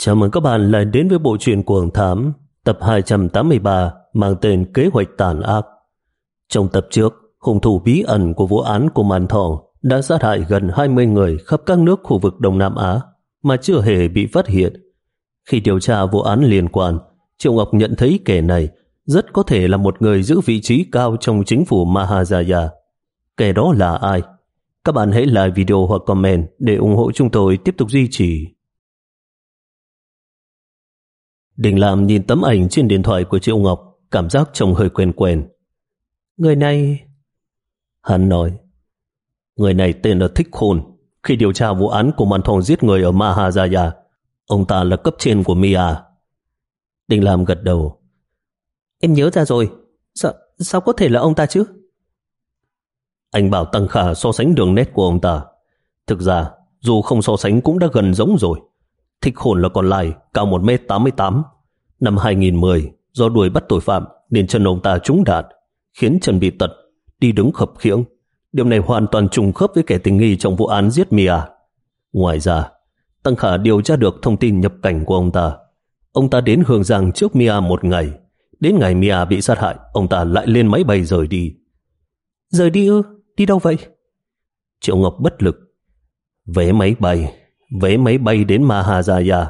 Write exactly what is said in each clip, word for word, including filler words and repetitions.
Chào mừng các bạn lại đến với bộ truyện Cuồng Thám tập hai trăm tám mươi ba mang tên Kế hoạch tàn ác. Trong tập trước, hung thủ bí ẩn của vụ án của Màn Thòng đã sát hại gần hai mươi người khắp các nước khu vực Đông Nam Á mà chưa hề bị phát hiện. Khi điều tra vụ án liên quan, Triệu Ngọc nhận thấy kẻ này rất có thể là một người giữ vị trí cao trong chính phủ Mahajaya. Kẻ đó là ai? Các bạn hãy like video hoặc comment để ủng hộ chúng tôi tiếp tục duy trì. Đình Lam nhìn tấm ảnh trên điện thoại của Triệu Ngọc, cảm giác trông hơi quen quen. Người này... Hắn nói, người này tên là Thích Khôn. Khi điều tra vụ án của Màn Thòng giết người ở Mahajaya, ông ta là cấp trên của Mia. Đình Lam gật đầu. Em nhớ ra rồi. Sao, sao có thể là ông ta chứ? Anh bảo Tăng Khả so sánh đường nét của ông ta. Thực ra, dù không so sánh cũng đã gần giống rồi. Thích Khôn là con lai, cao một mét tám mươi tám. Năm hai nghìn mười, do đuổi bắt tội phạm nên chân ông ta trúng đạn, khiến chân bị tật, đi đứng khập khiễng. Điều này hoàn toàn trùng khớp với kẻ tình nghi trong vụ án giết Mia. Ngoài ra, Tăng Khả điều tra được thông tin nhập cảnh của ông ta. Ông ta đến Hương Giang trước Mia một ngày. Đến ngày Mia bị sát hại, ông ta lại lên máy bay rời đi. Rời đi ư? Đi đâu vậy? Triệu Ngọc bất lực. Vé máy bay, vé máy bay đến Mahajaya.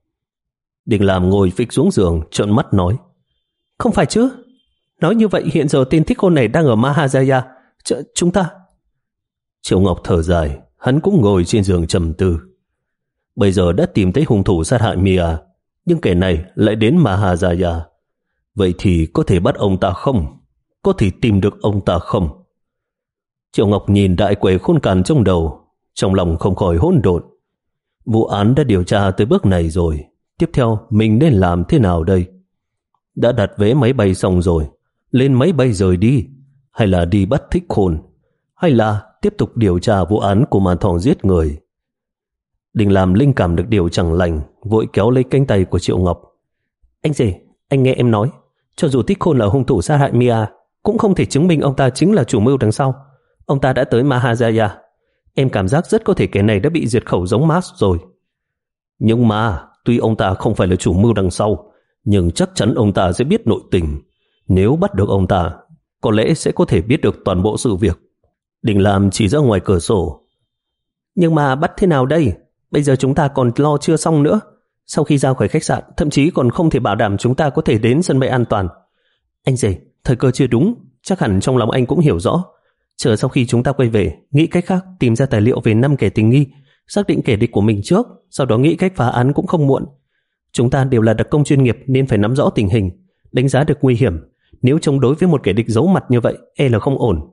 Đình Lam ngồi phịch xuống giường, trợn mắt nói. Không phải chứ? Nói như vậy hiện giờ tên Thích Khôn này đang ở Mahajaya. Ch chúng ta... Triệu Ngọc thở dài, hắn cũng ngồi trên giường trầm tư. Bây giờ đã tìm thấy hung thủ sát hại Mia, nhưng kẻ này lại đến Mahajaya. Vậy thì có thể bắt ông ta không? Có thể tìm được ông ta không? Triệu Ngọc nhìn đại quẻ khôn cằn trong đầu, trong lòng không khỏi hỗn độn. Vụ án đã điều tra tới bước này rồi, tiếp theo mình nên làm thế nào đây? Đã đặt vé máy bay xong rồi, lên máy bay rời đi, hay là đi bắt Thích Khôn, hay là tiếp tục điều tra vụ án của Màn Thòng giết người? Đình Lam linh cảm được điều chẳng lành, vội kéo lấy cánh tay của Triệu Ngọc. Anh rể, anh nghe em nói, cho dù Thích Khôn là hung thủ sát hại Mia, cũng không thể chứng minh ông ta chính là chủ mưu đằng sau. Ông ta đã tới Mahajaya. Em cảm giác rất có thể kẻ này đã bị diệt khẩu giống Mars rồi. Nhưng mà, tuy ông ta không phải là chủ mưu đằng sau, nhưng chắc chắn ông ta sẽ biết nội tình. Nếu bắt được ông ta, có lẽ sẽ có thể biết được toàn bộ sự việc. Đình Lam chỉ ra ngoài cửa sổ. Nhưng mà bắt thế nào đây? Bây giờ chúng ta còn lo chưa xong nữa. Sau khi ra khỏi khách sạn, thậm chí còn không thể bảo đảm chúng ta có thể đến sân bay an toàn. Anh rể, thời cơ chưa đúng, chắc hẳn trong lòng anh cũng hiểu rõ. Chờ sau khi chúng ta quay về, nghĩ cách khác tìm ra tài liệu về năm kẻ tình nghi, xác định kẻ địch của mình trước, sau đó nghĩ cách phá án cũng không muộn. Chúng ta đều là đặc công chuyên nghiệp nên phải nắm rõ tình hình, đánh giá được nguy hiểm. Nếu chống đối với một kẻ địch giấu mặt như vậy, e là không ổn.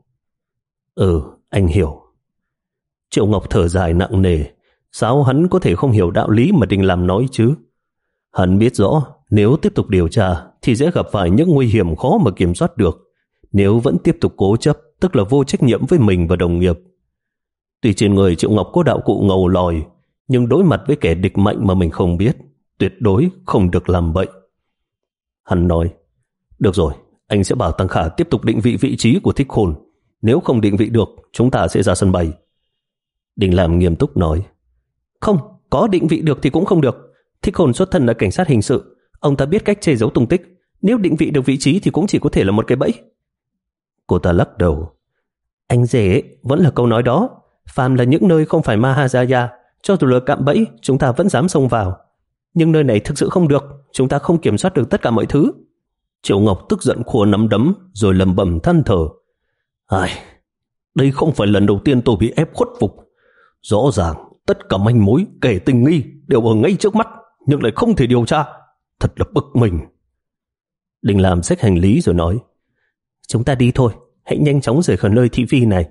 Ừ, anh hiểu. Triệu Ngọc thở dài nặng nề. Sao hắn có thể không hiểu đạo lý mà Đình Lam nói chứ? Hắn biết rõ, nếu tiếp tục điều tra thì sẽ gặp phải những nguy hiểm khó mà kiểm soát được. Nếu vẫn tiếp tục cố chấp, tức là vô trách nhiệm với mình và đồng nghiệp. Tuy trên người Triệu Ngọc có đạo cụ ngầu lòi, nhưng đối mặt với kẻ địch mạnh mà mình không biết, tuyệt đối không được làm bậy. Hắn nói, được rồi, anh sẽ bảo Tăng Khả tiếp tục định vị vị trí của Thích Khôn. Nếu không định vị được, chúng ta sẽ ra sân bay. Đình Lam nghiêm túc nói, không, có định vị được thì cũng không được. Thích Khôn xuất thân là cảnh sát hình sự, ông ta biết cách che giấu tung tích. Nếu định vị được vị trí thì cũng chỉ có thể là một cái bẫy. Cô ta lắc đầu. Anh rể, vẫn là câu nói đó. Phàm là những nơi không phải Mahajaya, cho dù là cạm bẫy, chúng ta vẫn dám xông vào. Nhưng nơi này thực sự không được, chúng ta không kiểm soát được tất cả mọi thứ. Triệu Ngọc tức giận khua nắm đấm, rồi lầm bầm than thở. Ai, đây không phải lần đầu tiên tôi bị ép khuất phục. Rõ ràng, tất cả manh mối, kẻ tình nghi đều ở ngay trước mắt, nhưng lại không thể điều tra. Thật là bực mình. Đình Lam xách hành lý rồi nói, chúng ta đi thôi, hãy nhanh chóng rời khỏi nơi thị phi này.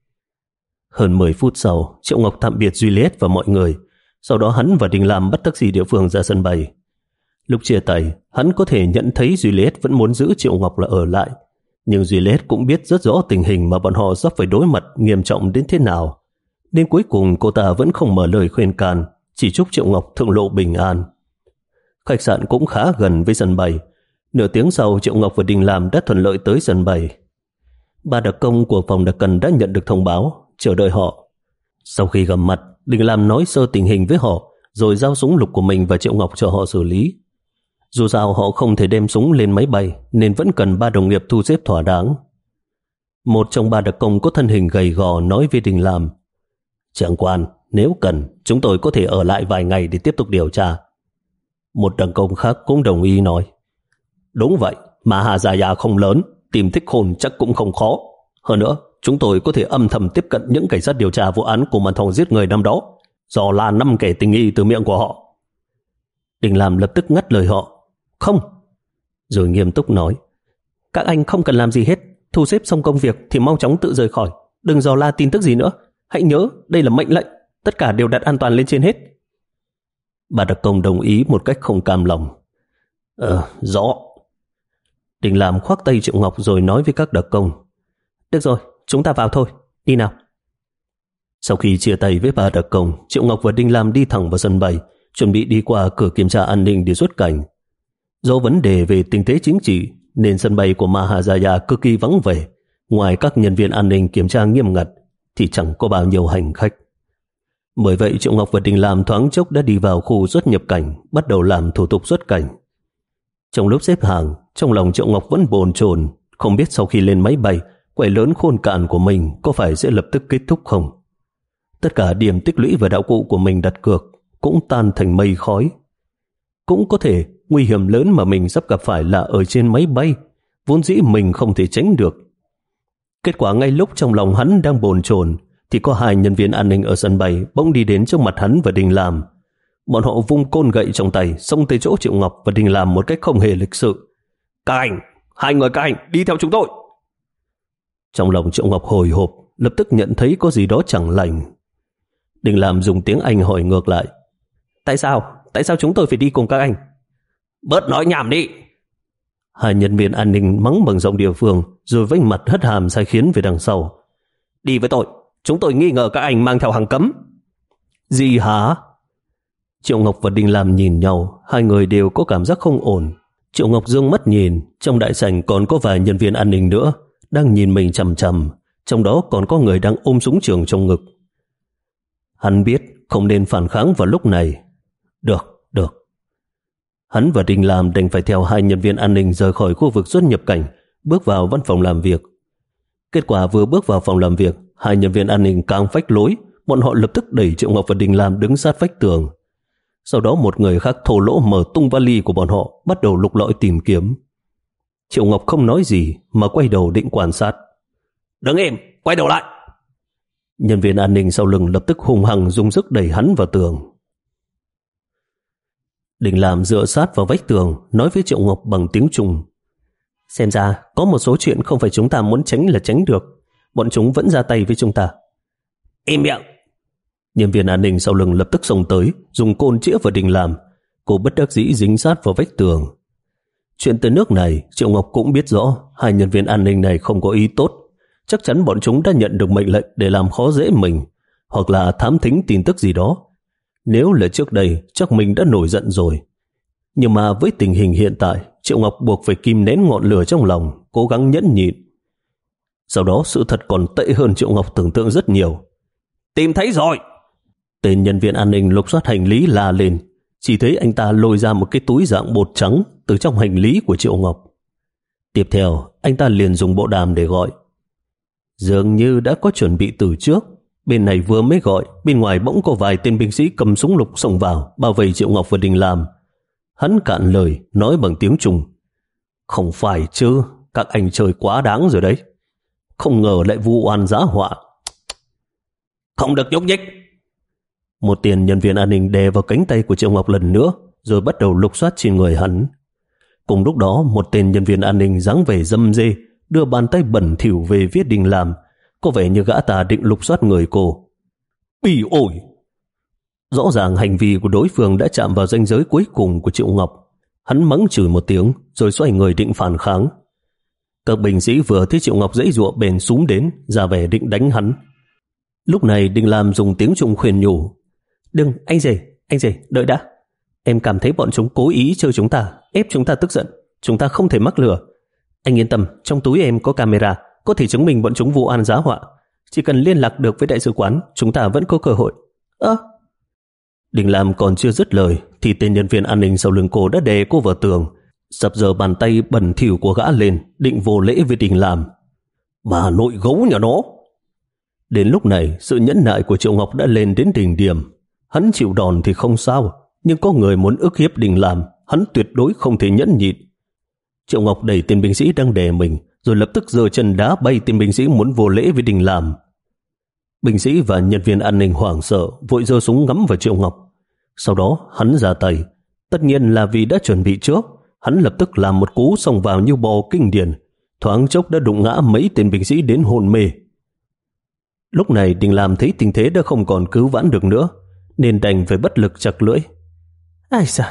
Hơn mười phút sau, Triệu Ngọc tạm biệt Juliet và mọi người. Sau đó hắn và Đình Lam bắt taxi địa phương ra sân bay. Lúc chia tay, hắn có thể nhận thấy Juliet vẫn muốn giữ Triệu Ngọc là ở lại. Nhưng Juliet cũng biết rất rõ tình hình mà bọn họ sắp phải đối mặt nghiêm trọng đến thế nào. Đến cuối cùng cô ta vẫn không mở lời khuyên can, chỉ chúc Triệu Ngọc thượng lộ bình an. Khách sạn cũng khá gần với sân bay. Nửa tiếng sau, Triệu Ngọc và Đình Lam đã thuận lợi tới sân bay. Ba đặc công của phòng đặc cần đã nhận được thông báo, chờ đợi họ. Sau khi gặp mặt, Đình Lam nói sơ tình hình với họ, rồi giao súng lục của mình và Triệu Ngọc cho họ xử lý. Dù sao họ không thể đem súng lên máy bay nên vẫn cần ba đồng nghiệp thu xếp thỏa đáng. Một trong ba đặc công có thân hình gầy gò nói với Đình Lam: "Trưởng quan, nếu cần, chúng tôi có thể ở lại vài ngày để tiếp tục điều tra." Một đặc công khác cũng đồng ý nói: "Đúng vậy, Mahajaya không lớn, tìm Thích Khôn chắc cũng không khó. Hơn nữa, chúng tôi có thể âm thầm tiếp cận những cảnh sát điều tra vụ án của màn thầu giết người năm đó, dò la năm kẻ tình nghi từ miệng của họ." Đình Lam lập tức ngắt lời họ: "Không!" Rồi nghiêm túc nói: "Các anh không cần làm gì hết, thu xếp xong công việc thì mau chóng tự rời khỏi, đừng dò la tin tức gì nữa. Hãy nhớ, đây là mệnh lệnh, tất cả đều đặt an toàn lên trên hết." Bà đặc công đồng ý một cách không cam lòng. Ờ, rõ. Đình Lam khoác tay Triệu Ngọc rồi nói với các đặc công: "Được rồi, chúng ta vào thôi, đi nào." Sau khi chia tay với bà đặc công, Triệu Ngọc và Đinh Lam đi thẳng vào sân bay, chuẩn bị đi qua cửa kiểm tra an ninh để xuất cảnh. Do vấn đề về tình thế chính trị nên sân bay của Mahajaya cực kỳ vắng vẻ. Ngoài các nhân viên an ninh kiểm tra nghiêm ngặt thì chẳng có bao nhiêu hành khách. Bởi vậy Triệu Ngọc và Đình Lam thoáng chốc đã đi vào khu xuất nhập cảnh, bắt đầu làm thủ tục xuất cảnh. Trong lúc xếp hàng, trong lòng Triệu Ngọc vẫn bồn chồn, không biết sau khi lên máy bay, quẻ lớn khôn cạn của mình có phải sẽ lập tức kết thúc không. Tất cả điểm tích lũy và đạo cụ của mình đặt cược cũng tan thành mây khói. Cũng có thể nguy hiểm lớn mà mình sắp gặp phải là ở trên máy bay, vốn dĩ mình không thể tránh được. Kết quả ngay lúc trong lòng hắn đang bồn chồn thì có hai nhân viên an ninh ở sân bay bỗng đi đến trước mặt hắn và Đình Lam. Bọn họ vung côn gậy trong tay xông tới chỗ Triệu Ngọc và Đình Lam một cách không hề lịch sự. "Các anh, hai người các anh đi theo chúng tôi." Trong lòng Triệu Ngọc hồi hộp, lập tức nhận thấy có gì đó chẳng lành. Đình Lam dùng tiếng Anh hỏi ngược lại: "Tại sao? Tại sao chúng tôi phải đi cùng các anh?" "Bớt nói nhảm đi!" Hai nhân viên an ninh mắng bằng giọng địa phương rồi vênh mặt hất hàm sai khiến về đằng sau. "Đi với tôi, chúng tôi nghi ngờ các anh mang theo hàng cấm." "Gì hả?" Triệu Ngọc và Đình Lam nhìn nhau, hai người đều có cảm giác không ổn. Triệu Ngọc dương mắt nhìn, trong đại sảnh còn có vài nhân viên an ninh nữa đang nhìn mình chằm chằm, trong đó còn có người đang ôm súng trường trong ngực. Hắn biết không nên phản kháng vào lúc này. Được, được. Hắn và Đình Lam đành phải theo hai nhân viên an ninh rời khỏi khu vực xuất nhập cảnh, bước vào văn phòng làm việc. Kết quả vừa bước vào phòng làm việc, hai nhân viên an ninh càng phách lối, bọn họ lập tức đẩy Triệu Ngọc và Đình Lam đứng sát vách tường. Sau đó một người khác thô lỗ mở tung vali của bọn họ, bắt đầu lục lọi tìm kiếm. Triệu Ngọc không nói gì mà quay đầu định quan sát. "Đứng im, quay đầu lại!" Nhân viên an ninh sau lưng lập tức hung hăng dùng sức đẩy hắn vào tường. Đình Lam dựa sát vào vách tường, nói với Triệu Ngọc bằng tiếng Trung: "Xem ra có một số chuyện không phải chúng ta muốn tránh là tránh được. Bọn chúng vẫn ra tay với chúng ta." "Im miệng!" Nhân viên an ninh sau lưng lập tức xông tới, dùng côn chĩa vào Đình Lam. Cô bất đắc dĩ dính sát vào vách tường. Chuyện tới nước này, Triệu Ngọc cũng biết rõ hai nhân viên an ninh này không có ý tốt. Chắc chắn bọn chúng đã nhận được mệnh lệnh để làm khó dễ mình, hoặc là thám thính tin tức gì đó. Nếu là trước đây, chắc mình đã nổi giận rồi. Nhưng mà với tình hình hiện tại, Triệu Ngọc buộc phải kìm nén ngọn lửa trong lòng, cố gắng nhẫn nhịn. Sau đó sự thật còn tệ hơn Triệu Ngọc tưởng tượng rất nhiều. "Tìm thấy rồi!" Tên nhân viên an ninh lục soát hành lý la lên. Chỉ thấy anh ta lôi ra một cái túi dạng bột trắng từ trong hành lý của Triệu Ngọc. Tiếp theo, anh ta liền dùng bộ đàm để gọi. Dường như đã có chuẩn bị từ trước. Bên này vừa mới gọi, bên ngoài bỗng có vài tên binh sĩ cầm súng lục xông vào, bao vây Triệu Ngọc và Đình Lam. Hắn cạn lời, nói bằng tiếng Trung: "Không phải chứ, các anh chơi quá đáng rồi đấy. Không ngờ lại vu oan giá họa." "Không được nhúc nhích!" Một tiền nhân viên an ninh đè vào cánh tay của Triệu Ngọc lần nữa, rồi bắt đầu lục soát trên người hắn. Cùng lúc đó, một tên nhân viên an ninh dáng vẻ dâm dê đưa bàn tay bẩn thỉu về phía Đình Lam, có vẻ như gã ta định lục soát người cô. Bỉ ổi! Rõ ràng hành vi của đối phương đã chạm vào ranh giới cuối cùng của Triệu Ngọc. Hắn mắng chửi một tiếng rồi xoay người định phản kháng. Các binh sĩ vừa thấy Triệu Ngọc giãy giụa bèn xúm đến, ra vẻ định đánh hắn. Lúc này Đình Lam dùng tiếng Trung khuyên nhủ: "Đừng, anh rể, anh rể, đợi đã. Em cảm thấy bọn chúng cố ý chơi chúng ta, ép chúng ta tức giận. Chúng ta không thể mắc lừa. Anh yên tâm, trong túi em có camera, có thể chứng minh bọn chúng vu oan giá họa. Chỉ cần liên lạc được với đại sứ quán, chúng ta vẫn có cơ hội." Ơ! Đình Lam còn chưa dứt lời thì tên nhân viên an ninh sau lưng cô đã đè cô vào tường, sập giờ bàn tay bẩn thỉu của gã lên, định vô lễ với Đình Lam. Bà nội gấu nhà nó! Đến lúc này, sự nhẫn nại của Triệu Ngọc đã lên đến đỉnh điểm. Hắn chịu đòn thì không sao, nhưng có người muốn ức hiếp Đình Lam, hắn tuyệt đối không thể nhẫn nhịn. Triệu Ngọc đẩy tên binh sĩ đang đè mình, rồi lập tức giơ chân đá bay tên binh sĩ muốn vô lễ với Đình Lam. Binh sĩ và nhân viên an ninh hoảng sợ, vội giơ súng ngắm vào Triệu Ngọc. Sau đó hắn ra tay, tất nhiên là vì đã chuẩn bị trước. Hắn lập tức làm một cú xông vào như bò kinh điển, thoáng chốc đã đụng ngã mấy tên binh sĩ đến hôn mê. Lúc này Đình Lam thấy tình thế đã không còn cứu vãn được nữa, nên đành phải bất lực chặt lưỡi. Ai da!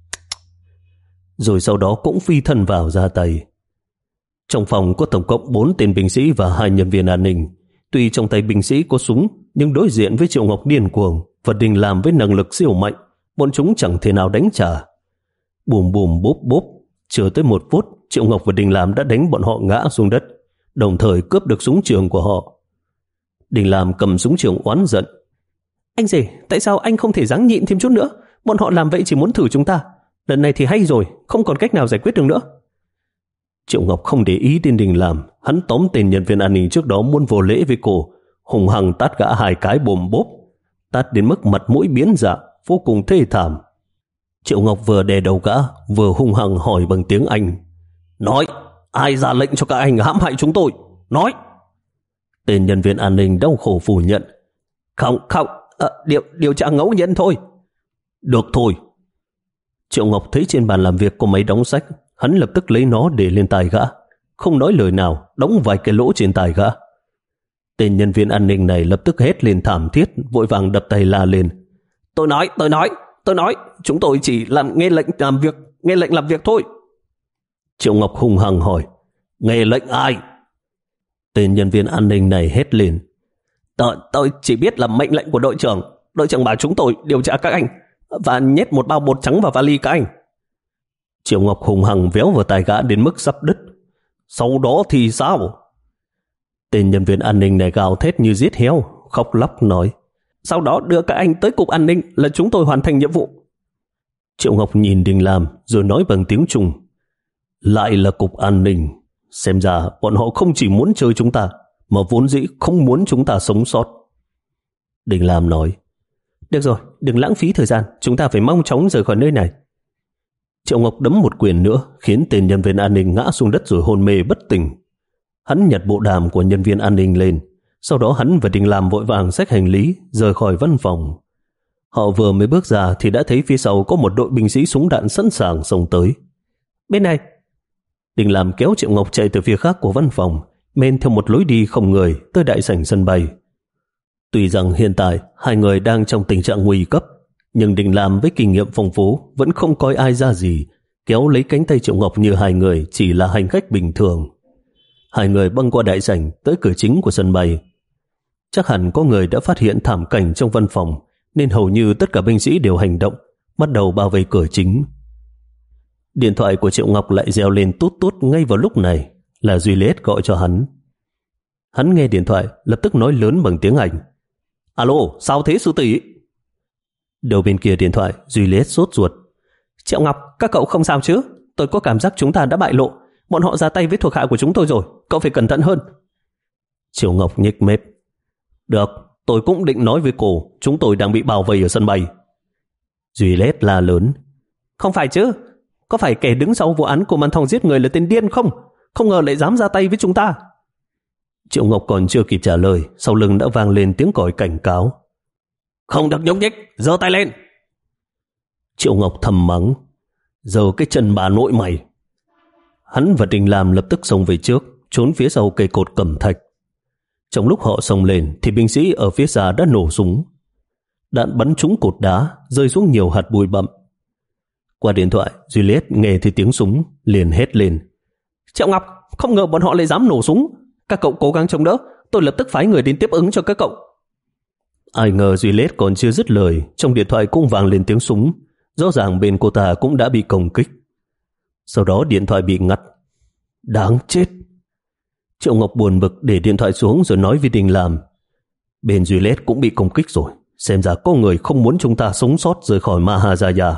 Rồi sau đó cũng phi thân vào ra tay. Trong phòng có tổng cộng bốn tên binh sĩ và hai nhân viên an ninh. Tuy trong tay binh sĩ có súng, nhưng đối diện với Triệu Ngọc điên cuồng và Đình Lam với năng lực siêu mạnh, bọn chúng chẳng thể nào đánh trả. Bùm bùm bốp bốp, chưa tới một phút, Triệu Ngọc và Đình Lam đã đánh bọn họ ngã xuống đất, đồng thời cướp được súng trường của họ. Đình Lam cầm súng trường oán giận. Anh rể, tại sao anh không thể ráng nhịn thêm chút nữa? Bọn họ làm vậy chỉ muốn thử chúng ta. Lần này thì hay rồi, không còn cách nào giải quyết được nữa. Triệu Ngọc không để ý đến Đình Lam, hắn tóm tên nhân viên an ninh trước đó muốn vô lễ với cô, hùng hăng tát gã hai cái bồm bốp, tát đến mức mặt mũi biến dạng, vô cùng thê thảm. Triệu Ngọc vừa đè đầu gã, vừa hung hăng hỏi bằng tiếng Anh. Nói, ai ra lệnh cho các anh hãm hại chúng tôi? Nói! Tên nhân viên an ninh đau khổ phủ nhận. Không, không, à, điều, điều tra ngẫu nhiên thôi. Được thôi. Triệu Ngọc thấy trên bàn làm việc có máy đóng sách, hắn lập tức lấy nó để lên tai gã, không nói lời nào, đóng vài cái lỗ trên tai gã. Tên nhân viên an ninh này lập tức hét lên thảm thiết, vội vàng đập tay la lên. Tôi nói, tôi nói, tôi nói, chúng tôi chỉ làm nghe lệnh làm việc, nghe lệnh làm việc thôi. Triệu Ngọc hung hăng hỏi, nghe lệnh ai? Tên nhân viên an ninh này hét lên. Tôi, tôi chỉ biết là mệnh lệnh của đội trưởng. Đội trưởng bảo chúng tôi điều tra các anh và nhét một bao bột trắng vào vali các anh. Triệu Ngọc hùng hằng véo vào tai gã đến mức sắp đứt. Sau đó thì sao? Tên nhân viên an ninh này gào thét như giết heo, khóc lóc nói. Sau đó đưa các anh tới cục an ninh là chúng tôi hoàn thành nhiệm vụ. Triệu Ngọc nhìn Đình Lam rồi nói bằng tiếng Trung. Lại là cục an ninh. Xem ra bọn họ không chỉ muốn chơi chúng ta, mà vốn dĩ không muốn chúng ta sống sót. Đình Lam nói. Được rồi, đừng lãng phí thời gian, chúng ta phải mau chóng rời khỏi nơi này. Triệu Ngọc đấm một quyền nữa, khiến tên nhân viên an ninh ngã xuống đất rồi hôn mê bất tỉnh. Hắn nhặt bộ đàm của nhân viên an ninh lên, sau đó hắn và Đình Lam vội vàng xách hành lý, rời khỏi văn phòng. Họ vừa mới bước ra thì đã thấy phía sau có một đội binh sĩ súng đạn sẵn sàng xông tới. Bên này! Đình Lam kéo Triệu Ngọc chạy từ phía khác của văn phòng, men theo một lối đi không người tới đại sảnh sân bay. Tuy rằng hiện tại hai người đang trong tình trạng nguy cấp, nhưng Đình Lam với kinh nghiệm phong phú vẫn không coi ai ra gì, kéo lấy cánh tay Triệu Ngọc như hai người chỉ là hành khách bình thường. Hai người băng qua đại sảnh tới cửa chính của sân bay. Chắc hẳn có người đã phát hiện thảm cảnh trong văn phòng, nên hầu như tất cả binh sĩ đều hành động, bắt đầu bao vây cửa chính. Điện thoại của Triệu Ngọc lại reo lên tút tút ngay vào lúc này, là Juliet gọi cho hắn. Hắn nghe điện thoại, lập tức nói lớn bằng tiếng Anh. Alo, sao thế sư tỷ? Đầu bên kia điện thoại, Juliet sốt ruột. Triệu Ngọc, các cậu không sao chứ? Tôi có cảm giác chúng ta đã bại lộ. Bọn họ ra tay với thuộc hạ của chúng tôi rồi, cậu phải cẩn thận hơn. Triệu Ngọc nhếch mép. Được, tôi cũng định nói với cô, chúng tôi đang bị bao vây ở sân bay. Juliet la lớn. Không phải chứ? Có phải kẻ đứng sau vụ án của Man Thong giết người là tên điên không? Không ngờ lại dám ra tay với chúng ta. Triệu Ngọc còn chưa kịp trả lời, sau lưng đã vang lên tiếng còi cảnh cáo. Không được nhúc nhích, giơ tay lên. Triệu Ngọc thầm mắng. Giơ cái chân bà nội mày. Hắn và Đình Lam lập tức xông về trước, trốn phía sau cây cột cẩm thạch. Trong lúc họ xông lên thì binh sĩ ở phía xa đã nổ súng. Đạn bắn trúng cột đá, rơi xuống nhiều hạt bụi bặm. Qua điện thoại, Juliet nghe thấy tiếng súng, liền hét lên. Triệu Ngọc, không ngờ bọn họ lại dám nổ súng. Các cậu cố gắng chống đỡ, tôi lập tức phái người đến tiếp ứng cho các cậu. Ai ngờ Juliet còn chưa dứt lời, trong điện thoại cũng vang lên tiếng súng. Rõ ràng bên cô ta cũng đã bị công kích. Sau đó điện thoại bị ngắt. Đáng chết. Triệu Ngọc buồn bực để điện thoại xuống rồi nói với Đình Lam. Bên Juliet cũng bị công kích rồi, xem ra có người không muốn chúng ta sống sót rời khỏi Mahajaya.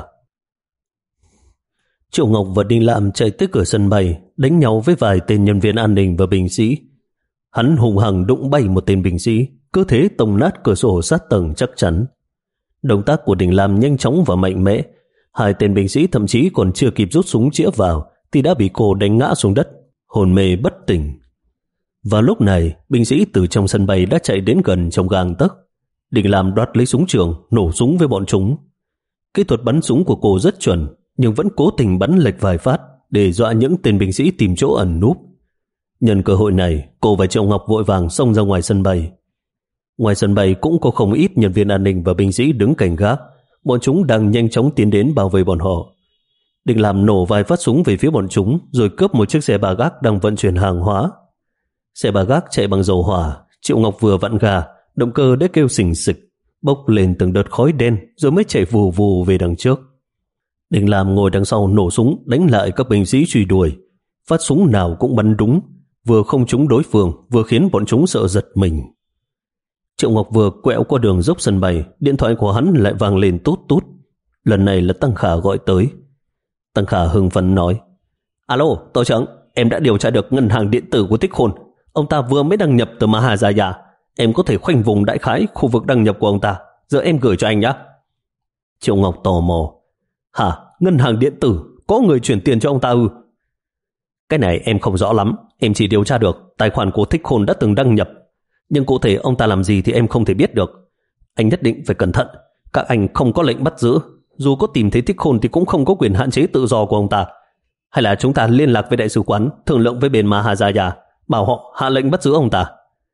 Triệu Ngọc và Đinh Lam chạy tới cửa sân bay, đánh nhau với vài tên nhân viên an ninh và binh sĩ. Hắn hùng hằng đụng bay một tên binh sĩ, cứ thế tông nát cửa sổ sát tầng chắc chắn. Động tác của Đinh Lam nhanh chóng và mạnh mẽ. Hai tên binh sĩ thậm chí còn chưa kịp rút súng chĩa vào thì đã bị cô đánh ngã xuống đất, hôn mê bất tỉnh. Vào lúc này, binh sĩ từ trong sân bay đã chạy đến gần trong gang tấc. Đinh Lam đoạt lấy súng trường, nổ súng với bọn chúng. Kỹ thuật bắn súng của cô rất chuẩn, nhưng vẫn cố tình bắn lệch vài phát để dọa những tên binh sĩ tìm chỗ ẩn núp. Nhân cơ hội này, cô và Triệu Ngọc vội vàng xông ra ngoài sân bay. Ngoài sân bay cũng có không ít nhân viên an ninh và binh sĩ đứng cảnh gác. Bọn chúng đang nhanh chóng tiến đến bảo vệ bọn họ. Đinh Lam nổ vài phát súng về phía bọn chúng, rồi cướp một chiếc xe ba gác đang vận chuyển hàng hóa. Xe ba gác chạy bằng dầu hỏa. Triệu Ngọc vừa vặn gà, động cơ đã kêu xình xịch, bốc lên từng đợt khói đen, rồi mới chạy vù vù về đằng trước. Đinh Lam ngồi đằng sau nổ súng đánh lại các binh sĩ truy đuổi. Phát súng nào cũng bắn đúng, vừa không trúng đối phương, vừa khiến bọn chúng sợ giật mình. Triệu Ngọc vừa quẹo qua đường dốc sân bay, điện thoại của hắn lại vang lên tút tút. Lần này là Tăng Khả gọi tới. Tăng Khả hưng phấn nói: Alo, tổ trưởng, em đã điều tra được ngân hàng điện tử của Thích Khôn. Ông ta vừa mới đăng nhập từ Mahajaya. Em có thể khoanh vùng đại khái khu vực đăng nhập của ông ta. Giờ em gửi cho anh nhé. Triệu Ngọc tò mò: Hả, ngân hàng điện tử, có người chuyển tiền cho ông ta ư? Cái này em không rõ lắm. Em chỉ điều tra được tài khoản của Thích Khôn đã từng đăng nhập, nhưng cụ thể ông ta làm gì thì em không thể biết được. Anh nhất định phải cẩn thận. Các anh không có lệnh bắt giữ. Dù có tìm thấy Thích Khôn thì cũng không có quyền hạn chế tự do của ông ta. Hay là chúng ta liên lạc với đại sứ quán, thương lượng với bên Mahajaya, bảo họ hạ lệnh bắt giữ ông ta.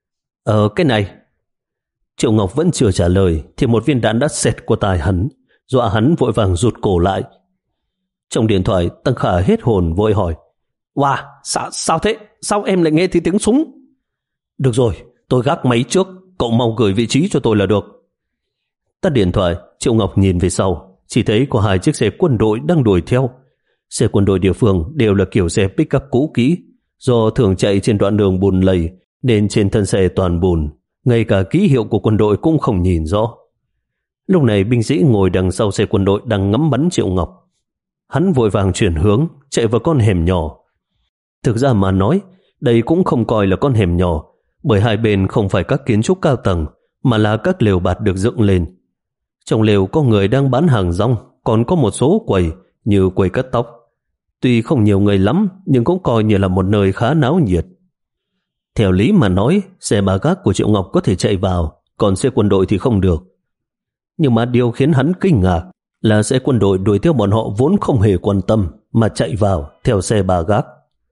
Ờ cái này. Triệu Ngọc vẫn chưa trả lời thì một viên đạn đã xẹt qua tai hắn, dọa hắn vội vàng rụt cổ lại. Trong điện thoại, Tăng Khả hết hồn vội hỏi: Wow, sao, sao thế? Sao em lại nghe thấy tiếng súng? Được rồi, tôi gác máy trước, cậu mau gửi vị trí cho tôi là được. Tắt điện thoại, Triệu Ngọc nhìn về sau, chỉ thấy có hai chiếc xe quân đội đang đuổi theo. Xe quân đội địa phương đều là kiểu xe pick-up cũ kỹ, do thường chạy trên đoạn đường bùn lầy nên trên thân xe toàn bùn, ngay cả ký hiệu của quân đội cũng không nhìn rõ. Lúc này binh sĩ ngồi đằng sau xe quân đội đang ngắm bắn Triệu Ngọc. Hắn vội vàng chuyển hướng, chạy vào con hẻm nhỏ. Thực ra mà nói, đây cũng không coi là con hẻm nhỏ, bởi hai bên không phải các kiến trúc cao tầng, mà là các lều bạt được dựng lên. Trong lều có người đang bán hàng rong, còn có một số quầy như quầy cắt tóc. Tuy không nhiều người lắm, nhưng cũng coi như là một nơi khá náo nhiệt. Theo lý mà nói, xe ba gác của Triệu Ngọc có thể chạy vào, còn xe quân đội thì không được. Nhưng mà điều khiến hắn kinh ngạc là xe quân đội đuổi theo bọn họ vốn không hề quan tâm mà chạy vào theo xe ba gác.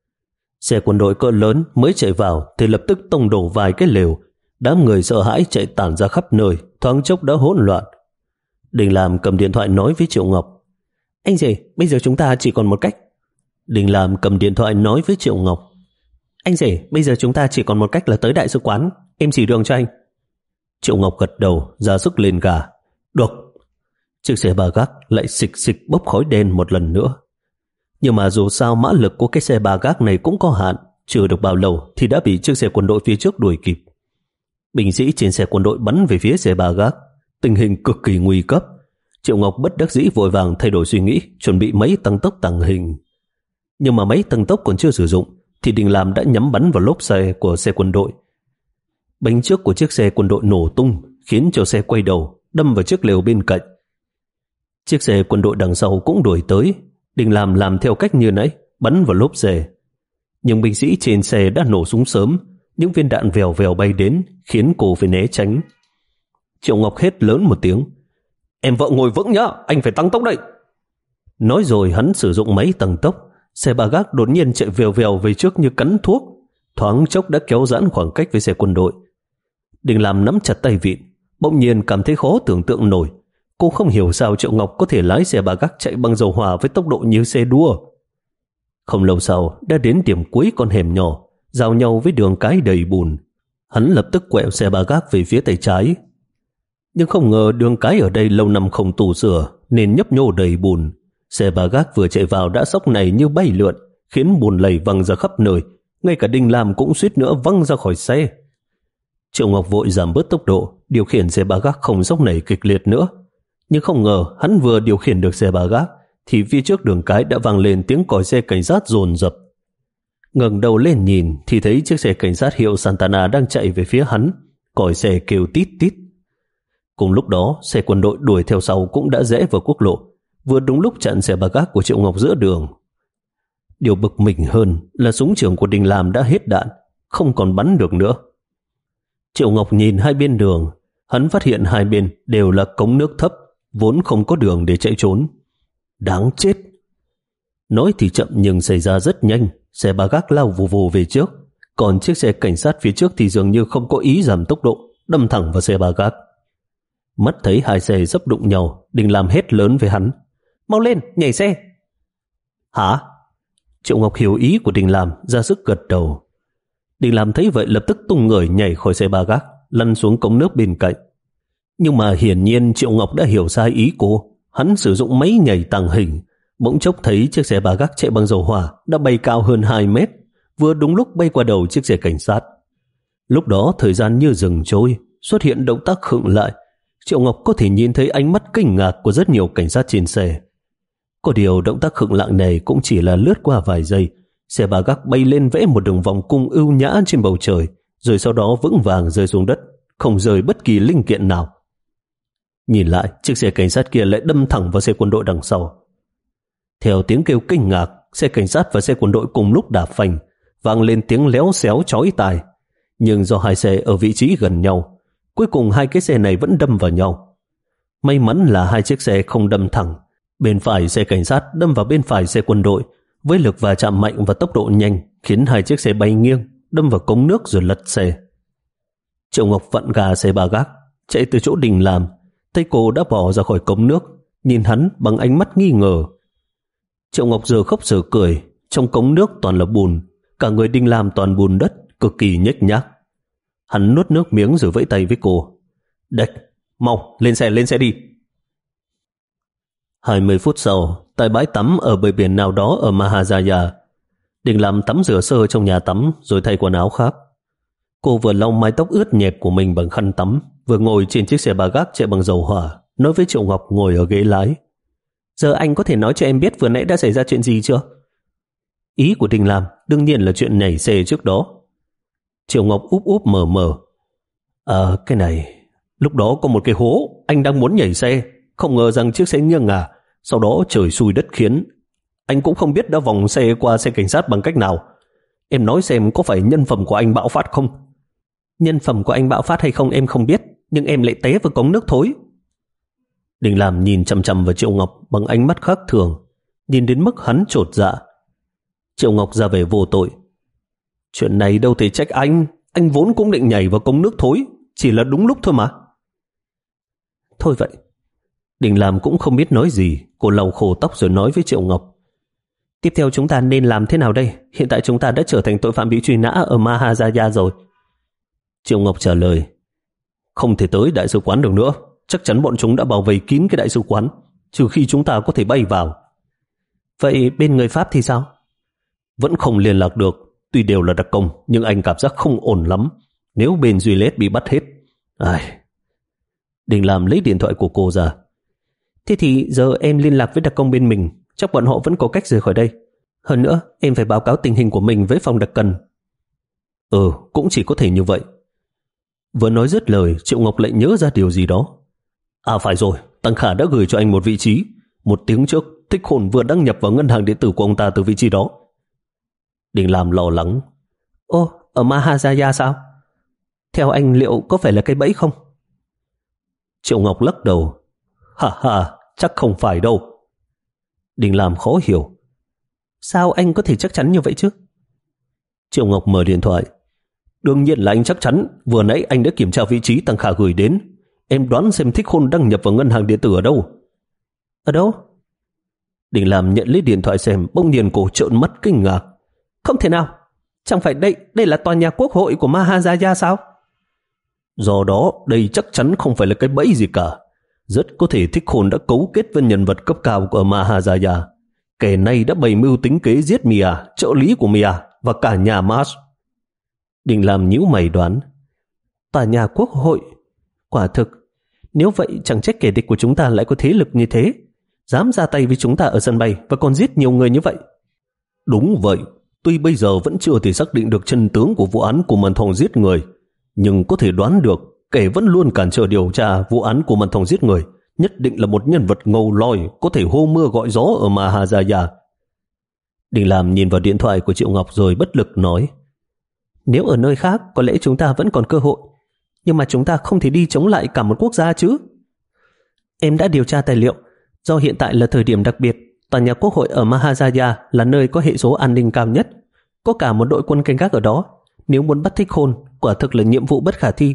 Xe quân đội cỡ lớn mới chạy vào thì lập tức tông đổ vài cái lều. Đám người sợ hãi chạy tản ra khắp nơi, thoáng chốc đã hỗn loạn. Đình Lam cầm điện thoại nói với Triệu Ngọc: Anh rể, bây giờ chúng ta chỉ còn một cách. Đình Lam cầm điện thoại nói với Triệu Ngọc: Anh rể, bây giờ chúng ta chỉ còn một cách là tới đại sứ quán. Em chỉ đường cho anh. Triệu Ngọc gật đầu, ra sức lên gà. Được. Chiếc xe ba gác lại xịch xịch bốc khói đen một lần nữa. Nhưng mà dù sao mã lực của cái xe ba gác này cũng có hạn, chưa được bao lâu thì đã bị chiếc xe quân đội phía trước đuổi kịp. Binh sĩ trên xe quân đội bắn về phía xe ba gác, tình hình cực kỳ nguy cấp. Triệu Ngọc bất đắc dĩ vội vàng thay đổi suy nghĩ, chuẩn bị máy tăng tốc tàng hình. Nhưng mà máy tăng tốc còn chưa sử dụng thì Đình Lam đã nhắm bắn vào lốp xe của xe quân đội. Bánh trước của chiếc xe quân đội nổ tung, khiến cho xe quay đầu, đâm vào chiếc lều bên cạnh. Chiếc xe quân đội đằng sau cũng đuổi tới. Đình Lam làm theo cách như nãy, bắn vào lốp xe. Nhưng binh sĩ trên xe đã nổ súng sớm, những viên đạn vèo vèo bay đến, khiến cô phải né tránh. Triệu Ngọc hét lớn một tiếng: Em vợ ngồi vững nhá, anh phải tăng tốc đây. Nói rồi hắn sử dụng máy tăng tốc. Xe ba gác đột nhiên chạy vèo vèo về trước như cắn thuốc, thoáng chốc đã kéo giãn khoảng cách với xe quân đội. Đình Lam nắm chặt tay vịn, bỗng nhiên cảm thấy khó tưởng tượng nổi. Cô không hiểu sao Triệu Ngọc có thể lái xe ba gác chạy bằng dầu hỏa với tốc độ như xe đua. Không lâu sau đã đến điểm cuối con hẻm nhỏ, giao nhau với đường cái đầy bùn. Hắn lập tức quẹo xe ba gác về phía tay trái. Nhưng không ngờ đường cái ở đây lâu năm không tu sửa nên nhấp nhô đầy bùn. Xe ba gác vừa chạy vào đã sóc này như bay lượn, khiến bùn lầy văng ra khắp nơi. Ngay cả Đinh Lam cũng suýt nữa văng ra khỏi xe. Triệu Ngọc vội giảm bớt tốc độ, điều khiển xe ba gác không sóc nảy kịch liệt nữa. Nhưng không ngờ hắn vừa điều khiển được xe ba gác thì phía trước đường cái đã vang lên tiếng còi xe cảnh sát dồn dập. Ngẩng đầu lên nhìn thì thấy chiếc xe cảnh sát hiệu Santana đang chạy về phía hắn, còi xe kêu tít tít. Cùng lúc đó, xe quân đội đuổi theo sau cũng đã rẽ vào quốc lộ, vừa đúng lúc chặn xe ba gác của Triệu Ngọc giữa đường. Điều bực mình hơn là súng trường của Đình Làm đã hết đạn, không còn bắn được nữa. Triệu Ngọc nhìn hai bên đường, hắn phát hiện hai bên đều là cống nước thấp, vốn không có đường để chạy trốn. Đáng chết! Nói thì chậm nhưng xảy ra rất nhanh, xe ba gác lao vù vù về trước, còn chiếc xe cảnh sát phía trước thì dường như không có ý giảm tốc độ, đâm thẳng vào xe ba gác. Mắt thấy hai xe dấp đụng nhau, Đình Làm hét lớn với hắn: mau lên, nhảy xe! Hả? Triệu Ngọc hiểu ý của Đình Làm, ra sức gật đầu. Đình Làm thấy vậy lập tức tung người nhảy khỏi xe ba gác, lăn xuống cống nước bên cạnh. Nhưng mà hiển nhiên Triệu Ngọc đã hiểu sai ý cô. Hắn sử dụng máy nhảy tàng hình, bỗng chốc thấy chiếc xe ba gác chạy bằng dầu hỏa đã bay cao hơn hai mét, vừa đúng lúc bay qua đầu chiếc xe cảnh sát. Lúc đó thời gian như dừng trôi, xuất hiện động tác khựng lại. Triệu Ngọc có thể nhìn thấy ánh mắt kinh ngạc của rất nhiều cảnh sát trên xe. Có điều động tác khựng lại này cũng chỉ là lướt qua vài giây, xe ba gác bay lên vẽ một đường vòng cung ưu nhã trên bầu trời, rồi sau đó vững vàng rơi xuống đất, không rơi bất kỳ linh kiện nào. Nhìn lại, chiếc xe cảnh sát kia lại đâm thẳng vào xe quân đội đằng sau. Theo tiếng kêu kinh ngạc, xe cảnh sát và xe quân đội cùng lúc đạp phanh, vang lên tiếng léo xéo chói tai. Nhưng do hai xe ở vị trí gần nhau, cuối cùng hai cái xe này vẫn đâm vào nhau. May mắn là hai chiếc xe không đâm thẳng. Bên phải xe cảnh sát đâm vào bên phải xe quân đội, với lực va chạm mạnh và tốc độ nhanh khiến hai chiếc xe bay nghiêng, đâm vào cống nước rồi lật xe. Triệu Ngọc vặn gà xe ba gác, chạy từ chỗ Đình Làm, thấy cô đã bỏ ra khỏi cống nước, nhìn hắn bằng ánh mắt nghi ngờ. Triệu Ngọc giờ khóc giờ cười, trong cống nước toàn là bùn, cả người Đình Làm toàn bùn đất, cực kỳ nhếch nhác. Hắn nuốt nước miếng rồi vẫy tay với cô: "Đếch, mau lên xe, lên xe đi." Hai mươi phút sau, tại bãi tắm ở bờ biển nào đó ở Mahajaya, Đình Làm tắm rửa sơ trong nhà tắm rồi thay quần áo khác. Cô vừa lau mái tóc ướt nhẹp của mình bằng khăn tắm, vừa ngồi trên chiếc xe ba gác chạy bằng dầu hỏa, nói với Triệu Ngọc ngồi ở ghế lái: "Giờ anh có thể nói cho em biết vừa nãy đã xảy ra chuyện gì chưa?" Ý của Đình Làm đương nhiên là chuyện nhảy xe trước đó. Triệu Ngọc úp úp mờ mờ: À cái này, lúc đó có một cái hố, anh đang muốn nhảy xe, không ngờ rằng chiếc xe nghiêng ngả, sau đó trời xui đất khiến. Anh cũng không biết đã vòng xe qua xe cảnh sát bằng cách nào. Em nói xem có phải nhân phẩm của anh bạo phát không?" "Nhân phẩm của anh bạo phát hay không em không biết, nhưng em lại té vào cống nước thối." Đình Làm nhìn chằm chằm vào Triệu Ngọc bằng ánh mắt khác thường, nhìn đến mức hắn chột dạ. Triệu Ngọc ra vẻ vô tội: "Chuyện này đâu thể trách anh, anh vốn cũng định nhảy vào cống nước thối, chỉ là đúng lúc thôi mà." Thôi vậy. Đình Làm cũng không biết nói gì, cô lau khô tóc rồi nói với Triệu Ngọc: "Tiếp theo chúng ta nên làm thế nào đây? Hiện tại chúng ta đã trở thành tội phạm bị truy nã ở Mahajaya rồi." Triệu Ngọc trả lời: "Không thể tới đại sứ quán được nữa, chắc chắn bọn chúng đã bảo vệ kín cái đại sứ quán, trừ khi chúng ta có thể bay vào." "Vậy bên người Pháp thì sao?" "Vẫn không liên lạc được, tuy đều là đặc công, nhưng anh cảm giác không ổn lắm, nếu bên Duy Lết bị bắt hết." Ai... Đình Làm lấy điện thoại của cô ra: "Thế thì giờ em liên lạc với đặc công bên mình, chắc bọn họ vẫn có cách rời khỏi đây. Hơn nữa, em phải báo cáo tình hình của mình với phòng đặc cần." Ừ, cũng chỉ có thể như vậy." Vừa nói dứt lời, Triệu Ngọc lại nhớ ra điều gì đó. "À phải rồi, Tăng Khả đã gửi cho anh một vị trí. Một tiếng trước, Thích Khôn vừa đăng nhập vào ngân hàng điện tử của ông ta từ vị trí đó." Đình Làm lo lắng: "Ô, ở Mahajaya sao? Theo anh liệu có phải là cái bẫy không?" Triệu Ngọc lắc đầu: "Hà hà, chắc không phải đâu." Đình Làm khó hiểu: "Sao anh có thể chắc chắn như vậy chứ?" Triệu Ngọc mở điện thoại: "Đương nhiên là anh chắc chắn, vừa nãy anh đã kiểm tra vị trí Tăng Khả gửi đến. Em đoán xem Thích Khôn đăng nhập vào ngân hàng điện tử ở đâu." "Ở đâu?" Đình Làm nhận lấy điện thoại xem, bỗng nhiên cô trợn mắt kinh ngạc: "Không thể nào, chẳng phải đây đây là tòa nhà quốc hội của Mahajaya sao?" "Do đó, đây chắc chắn không phải là cái bẫy gì cả. Rất có thể Thích Khôn đã cấu kết với nhân vật cấp cao của Mahajaya. Kẻ này đã bày mưu tính kế giết Mia, trợ lý của Mia và cả nhà Mars." Đình Làm nhíu mày đoán: Tòa nhà quốc hội. Quả thực, nếu vậy chẳng trách kẻ địch của chúng ta lại có thế lực như thế, dám ra tay với chúng ta ở sân bay và còn giết nhiều người như vậy. Đúng vậy, tuy bây giờ vẫn chưa thể xác định được chân tướng của vụ án của Màn Thòng giết người, nhưng có thể đoán được kẻ vẫn luôn cản trở điều tra vụ án của Màn Thòng giết người nhất định là một nhân vật ngầu lòi có thể hô mưa gọi gió ở Mahajaya. Đình Lam nhìn vào điện thoại của Triệu Ngọc rồi bất lực nói, nếu ở nơi khác có lẽ chúng ta vẫn còn cơ hội, nhưng mà chúng ta không thể đi chống lại cả một quốc gia chứ. Em đã điều tra tài liệu, do hiện tại là thời điểm đặc biệt, tòa nhà quốc hội ở Mahajaya là nơi có hệ số an ninh cao nhất, có cả một đội quân canh gác ở đó. Nếu muốn bắt Thích Khôn, quả thực là nhiệm vụ bất khả thi.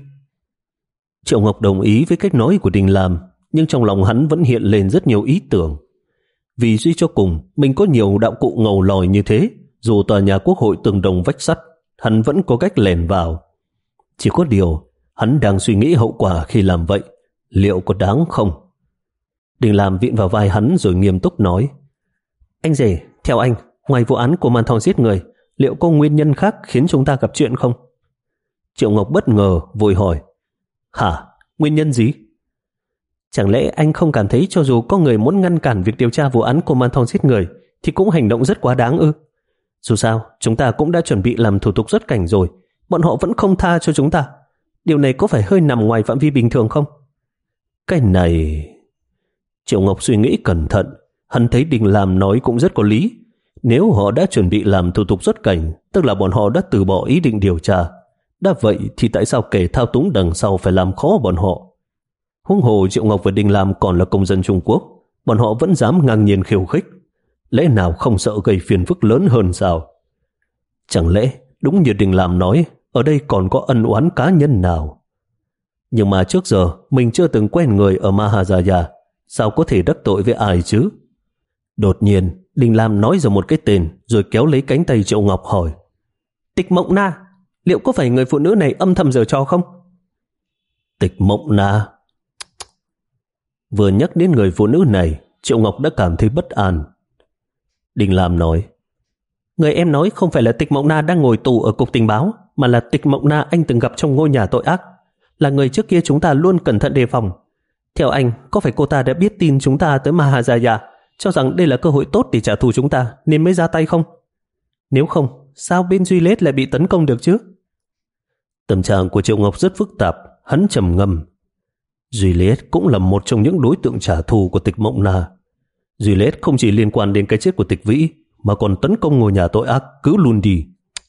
Triệu Ngọc đồng ý với cách nói của Đình Lam, nhưng trong lòng hắn vẫn hiện lên rất nhiều ý tưởng. Vì suy cho cùng, mình có nhiều đạo cụ ngầu lòi như thế, dù tòa nhà quốc hội tường đồng vách sắt, hắn vẫn có cách lèn vào. Chỉ có điều, hắn đang suy nghĩ hậu quả khi làm vậy, liệu có đáng không? Đình Lam vịn vào vai hắn rồi nghiêm túc nói, anh rể, theo anh, ngoài vụ án của Màn Thòng giết người, liệu có nguyên nhân khác khiến chúng ta gặp chuyện không? Triệu Ngọc bất ngờ, vội hỏi, hả, nguyên nhân gì? Chẳng lẽ anh không cảm thấy cho dù có người muốn ngăn cản việc điều tra vụ án của Màn Thòng giết người thì cũng hành động rất quá đáng ư? Dù sao, chúng ta cũng đã chuẩn bị làm thủ tục xuất cảnh rồi, bọn họ vẫn không tha cho chúng ta. Điều này có phải hơi nằm ngoài phạm vi bình thường không? Cái này... Triệu Ngọc suy nghĩ cẩn thận, hắn thấy Đình Lam nói cũng rất có lý. Nếu họ đã chuẩn bị làm thủ tục xuất cảnh, tức là bọn họ đã từ bỏ ý định điều tra. Đã vậy thì tại sao kẻ thao túng đằng sau phải làm khó bọn họ? Huống hồ Triệu Ngọc và Đình Lam còn là công dân Trung Quốc, bọn họ vẫn dám ngang nhiên khiêu khích. Lẽ nào không sợ gây phiền phức lớn hơn sao? Chẳng lẽ đúng như Đình Lam nói, ở đây còn có ân oán cá nhân nào? Nhưng mà trước giờ mình chưa từng quen người ở Mahajaya, sao có thể đắc tội với ai chứ? Đột nhiên Đình Lam nói ra một cái tên rồi kéo lấy cánh tay Triệu Ngọc hỏi, Tịch Mộng Na, liệu có phải người phụ nữ này âm thầm giở trò không? Tịch Mộng Na. Vừa nhắc đến người phụ nữ này, Triệu Ngọc đã cảm thấy bất an. Đình Lam nói, người em nói không phải là Tịch Mộng Na đang ngồi tù ở cục tình báo, mà là Tịch Mộng Na anh từng gặp trong ngôi nhà tội ác, là người trước kia chúng ta luôn cẩn thận đề phòng. Theo anh, có phải cô ta đã biết tin chúng ta tới Mahajaya, cho rằng đây là cơ hội tốt để trả thù chúng ta nên mới ra tay không? Nếu không, sao bên Duy Lết lại bị tấn công được chứ? Tâm trạng của Triệu Ngọc rất phức tạp, hắn trầm ngâm. Duy Lết cũng là một trong những đối tượng trả thù của Tịch Mộng Na. Duy Lết không chỉ liên quan đến cái chết của Tịch Vĩ, mà còn tấn công ngôi nhà tội ác cứ luôn đi.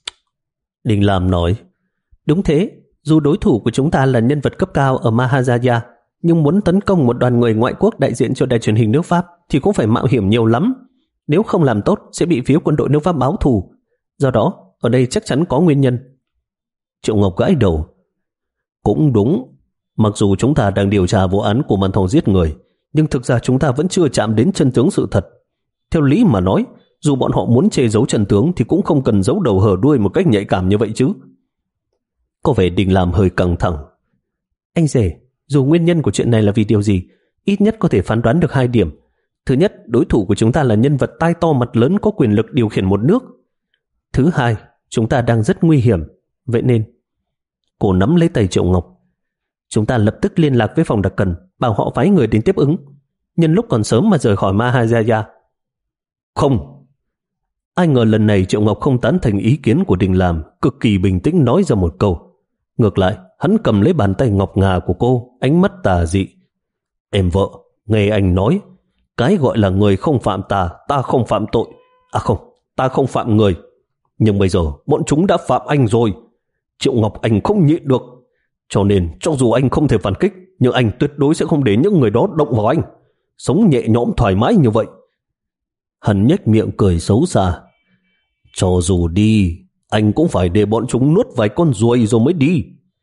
Đình Lam nói, đúng thế, dù đối thủ của chúng ta là nhân vật cấp cao ở Mahajaya, nhưng muốn tấn công một đoàn người ngoại quốc đại diện cho đài truyền hình nước Pháp thì cũng phải mạo hiểm nhiều lắm. Nếu không làm tốt sẽ bị phía quân đội nước Pháp báo thù. Do đó, ở đây chắc chắn có nguyên nhân. Triệu Ngọc gãi đầu. Cũng đúng, mặc dù chúng ta đang điều tra vụ án của Màn Thòng giết người, nhưng thực ra chúng ta vẫn chưa chạm đến chân tướng sự thật. Theo lý mà nói, dù bọn họ muốn che giấu chân tướng thì cũng không cần giấu đầu hở đuôi một cách nhạy cảm như vậy chứ. Có vẻ Đình Lam hơi căng thẳng. Anh rể, dù nguyên nhân của chuyện này là vì điều gì, ít nhất có thể phán đoán được hai điểm. Thứ nhất, đối thủ của chúng ta là nhân vật tai to mặt lớn có quyền lực điều khiển một nước. Thứ hai, chúng ta đang rất nguy hiểm. Vậy nên, cô nắm lấy tay Triệu Ngọc. Chúng ta lập tức liên lạc với phòng đặc cần, bảo họ phái người đến tiếp ứng. Nhân lúc còn sớm mà rời khỏi Mahajaya. Không. Ai ngờ lần này Triệu Ngọc không tán thành ý kiến của Đình Lam, cực kỳ bình tĩnh nói ra một câu. Ngược lại, hắn cầm lấy bàn tay ngọc ngà của cô, ánh mắt tà dị. Em vợ, nghe anh nói, cái gọi là người không phạm ta, ta không phạm tội. À không, ta không phạm người. Nhưng bây giờ bọn chúng đã phạm anh rồi. Triệu Ngọc, anh không nhịn được. Cho nên cho dù anh không thể phản kích, nhưng anh tuyệt đối sẽ không để những người đó động vào anh. Sống nhẹ nhõm thoải mái như vậy. Hắn nhếch miệng cười xấu xa. Cho dù đi, anh cũng phải để bọn chúng nuốt vài con ruồi rồi mới đi.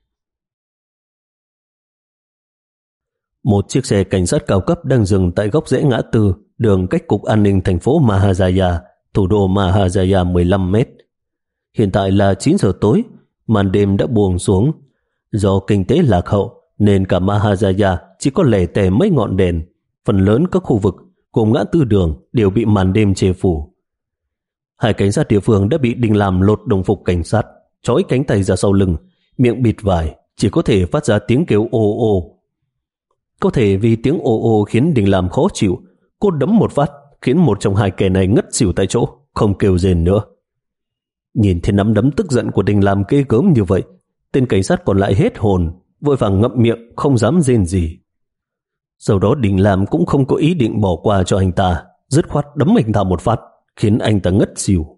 Một chiếc xe cảnh sát cao cấp đang dừng tại góc rẽ ngã tư, đường cách cục an ninh thành phố Mahajaya, thủ đô Mahajaya mười lăm mét. Hiện tại là chín giờ tối, màn đêm đã buông xuống. Do kinh tế lạc hậu nên cả Mahajaya chỉ có lẻ tẻ mấy ngọn đèn. Phần lớn các khu vực gồm ngã tư đường đều bị màn đêm che phủ. Hai cảnh sát địa phương đã bị Đình Lam lột đồng phục cảnh sát, trói cánh tay ra sau lưng, miệng bịt vải, chỉ có thể phát ra tiếng kêu ồ ồ. Có thể vì tiếng ồ ồ khiến Đình Lam khó chịu, cô đấm một phát khiến một trong hai kẻ này ngất xỉu tại chỗ, không kêu rên nữa. Nhìn thấy nắm đấm tức giận của Đình Lam ghê gớm như vậy, tên cảnh sát còn lại hết hồn, vội vàng ngậm miệng không dám rên gì. Sau đó Đình Lam cũng không có ý định bỏ qua cho anh ta, dứt khoát đấm anh ta một phát khiến anh ta ngất xỉu.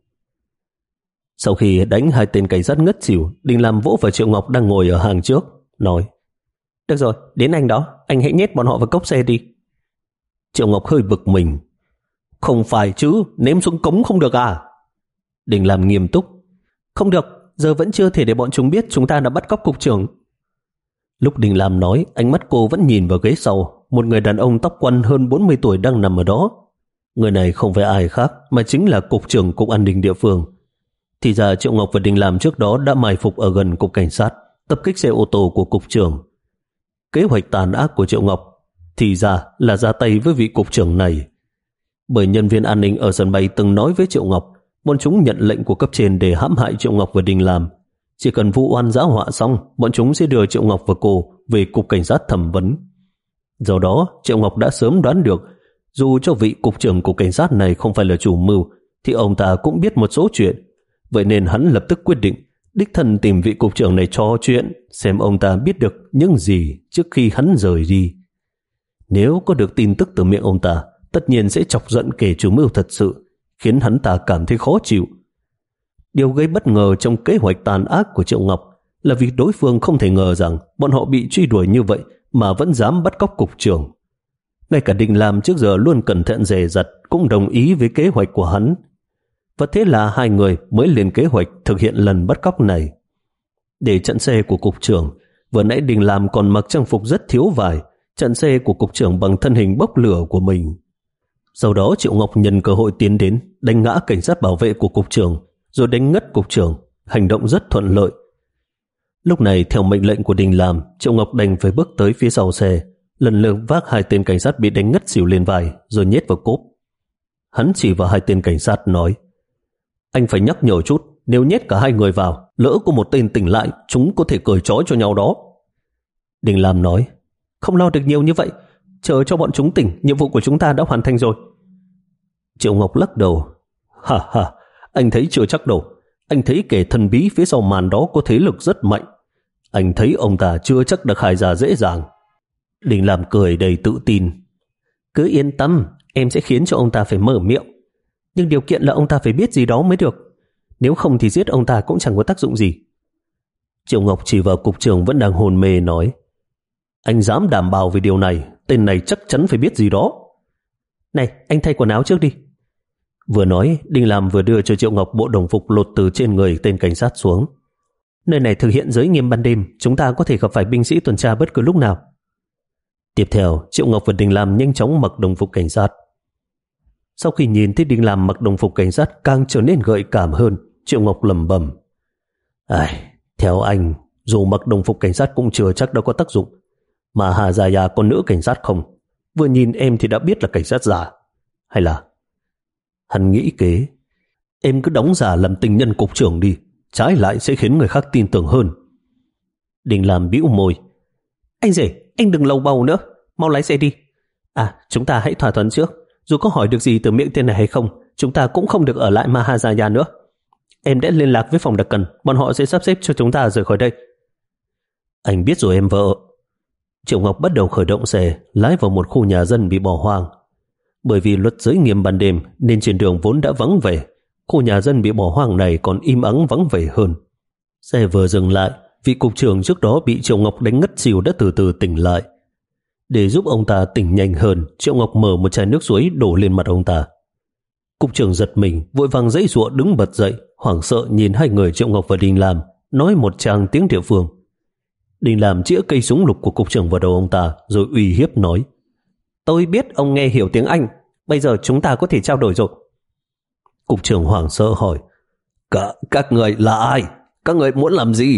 Sau khi đánh hai tên cảnh sát ngất xỉu, Đình Lam vỗ vào Triệu Ngọc đang ngồi ở hàng trước, nói: Được rồi, đến anh đó, anh hãy nhét bọn họ vào cốc xe đi. Triệu Ngọc hơi bực mình: Không phải chứ, ném xuống cống không được à? Đình Lam nghiêm túc: Không được, giờ vẫn chưa thể để bọn chúng biết chúng ta đã bắt cóc cục trưởng. Lúc Đình Lam nói, ánh mắt cô vẫn nhìn vào ghế sau, một người đàn ông tóc quăn hơn bốn mươi tuổi đang nằm ở đó. Người này không phải ai khác mà chính là cục trưởng cục an ninh địa phương. Thì ra Triệu Ngọc và Đình Lam trước đó đã mai phục ở gần cục cảnh sát, tập kích xe ô tô của cục trưởng. Kế hoạch tàn ác của Triệu Ngọc thì ra là ra tay với vị cục trưởng này. Bởi nhân viên an ninh ở sân bay từng nói với Triệu Ngọc, bọn chúng nhận lệnh của cấp trên để hãm hại Triệu Ngọc và Đình Lam. Chỉ cần vụ oan giã họa xong, bọn chúng sẽ đưa Triệu Ngọc và cô về cục cảnh sát thẩm vấn. Do đó, Triệu Ngọc đã sớm đoán được, dù cho vị cục trưởng cục cảnh sát này không phải là chủ mưu, thì ông ta cũng biết một số chuyện. Vậy nên hắn lập tức quyết định đích thân tìm vị cục trưởng này trò chuyện, xem ông ta biết được những gì trước khi hắn rời đi. Nếu có được tin tức từ miệng ông ta, tất nhiên sẽ chọc giận kẻ chủ mưu thật sự, khiến hắn ta cảm thấy khó chịu. Điều gây bất ngờ trong kế hoạch tàn ác của Triệu Ngọc là vì đối phương không thể ngờ rằng bọn họ bị truy đuổi như vậy mà vẫn dám bắt cóc cục trưởng. Ngay cả Đình Lam trước giờ luôn cẩn thận dè dặt cũng đồng ý với kế hoạch của hắn. Và thế là hai người mới lên kế hoạch thực hiện lần bắt cóc này. Để chặn xe của cục trưởng, vừa nãy Đình Lam còn mặc trang phục rất thiếu vải, chặn xe của cục trưởng bằng thân hình bốc lửa của mình. Sau đó Triệu Ngọc nhân cơ hội tiến đến, đánh ngã cảnh sát bảo vệ của cục trưởng, rồi đánh ngất cục trưởng, hành động rất thuận lợi. Lúc này theo mệnh lệnh của Đình Lam, Triệu Ngọc đành phải bước tới phía sau xe, lần lượt vác hai tên cảnh sát bị đánh ngất xỉu lên vai, rồi nhét vào cốp. Hắn chỉ vào hai tên cảnh sát nói: Anh phải nhắc nhở chút, nếu nhét cả hai người vào, lỡ có một tên tỉnh lại, chúng có thể cởi trói cho nhau đó. Đình Lam nói: Không lo được nhiều như vậy, chờ cho bọn chúng tỉnh, nhiệm vụ của chúng ta đã hoàn thành rồi. Triệu Ngọc lắc đầu: Ha ha, anh thấy chưa chắc đâu. Anh thấy kẻ thần bí phía sau màn đó có thế lực rất mạnh. Anh thấy ông ta chưa chắc được khai ra dễ dàng. Đình Lam cười đầy tự tin: Cứ yên tâm, em sẽ khiến cho ông ta phải mở miệng. Nhưng điều kiện là ông ta phải biết gì đó mới được. Nếu không thì giết ông ta cũng chẳng có tác dụng gì. Triệu Ngọc chỉ vào cục trưởng vẫn đang hôn mê nói: Anh dám đảm bảo về điều này, tên này chắc chắn phải biết gì đó. Này, anh thay quần áo trước đi. Vừa nói, Đình Lam vừa đưa cho Triệu Ngọc bộ đồng phục lột từ trên người tên cảnh sát xuống. Nơi này thực hiện giới nghiêm ban đêm, chúng ta có thể gặp phải binh sĩ tuần tra bất cứ lúc nào. Tiếp theo, Triệu Ngọc và Đình Lam nhanh chóng mặc đồng phục cảnh sát. Sau khi nhìn thấy Đình Lam mặc đồng phục cảnh sát càng trở nên gợi cảm hơn, Triệu Ngọc lẩm bẩm: Ai, theo anh, dù mặc đồng phục cảnh sát cũng chưa chắc đã có tác dụng. Mà Hà Gia Gia có nữ cảnh sát không? Vừa nhìn em thì đã biết là cảnh sát giả. Hay là... Hắn nghĩ kế: Em cứ đóng giả làm tình nhân cục trưởng đi, trái lại sẽ khiến người khác tin tưởng hơn. Đình Lam bĩu môi: Anh rể, anh đừng lầu bầu nữa, mau lái xe đi. À, chúng ta hãy thỏa thuận trước, dù có hỏi được gì từ miệng tên này hay không, chúng ta cũng không được ở lại Mahajaya nữa. Em đã liên lạc với phòng đặc cần, bọn họ sẽ sắp xếp cho chúng ta rời khỏi đây. Anh biết rồi em vợ. Triệu Ngọc bắt đầu khởi động xe, lái vào một khu nhà dân bị bỏ hoang. Bởi vì luật giới nghiêm ban đêm nên trên đường vốn đã vắng vẻ, khu nhà dân bị bỏ hoang này còn im ắng vắng vẻ hơn. Xe vừa dừng lại, vị cục trưởng trước đó bị Triệu Ngọc đánh ngất xỉu đã từ từ tỉnh lại. Để giúp ông ta tỉnh nhanh hơn, Triệu Ngọc mở một chai nước suối đổ lên mặt ông ta. Cục trưởng giật mình, vội vàng giãy giụa đứng bật dậy, hoảng sợ nhìn hai người Triệu Ngọc và Đình Lam, nói một tràng tiếng địa phương. Đình Lam chĩa cây súng lục của cục trưởng vào đầu ông ta, rồi uy hiếp nói: Tôi biết ông nghe hiểu tiếng Anh, bây giờ chúng ta có thể trao đổi rồi. Cục trưởng hoảng sợ hỏi: Cả, các người là ai? Các người muốn làm gì?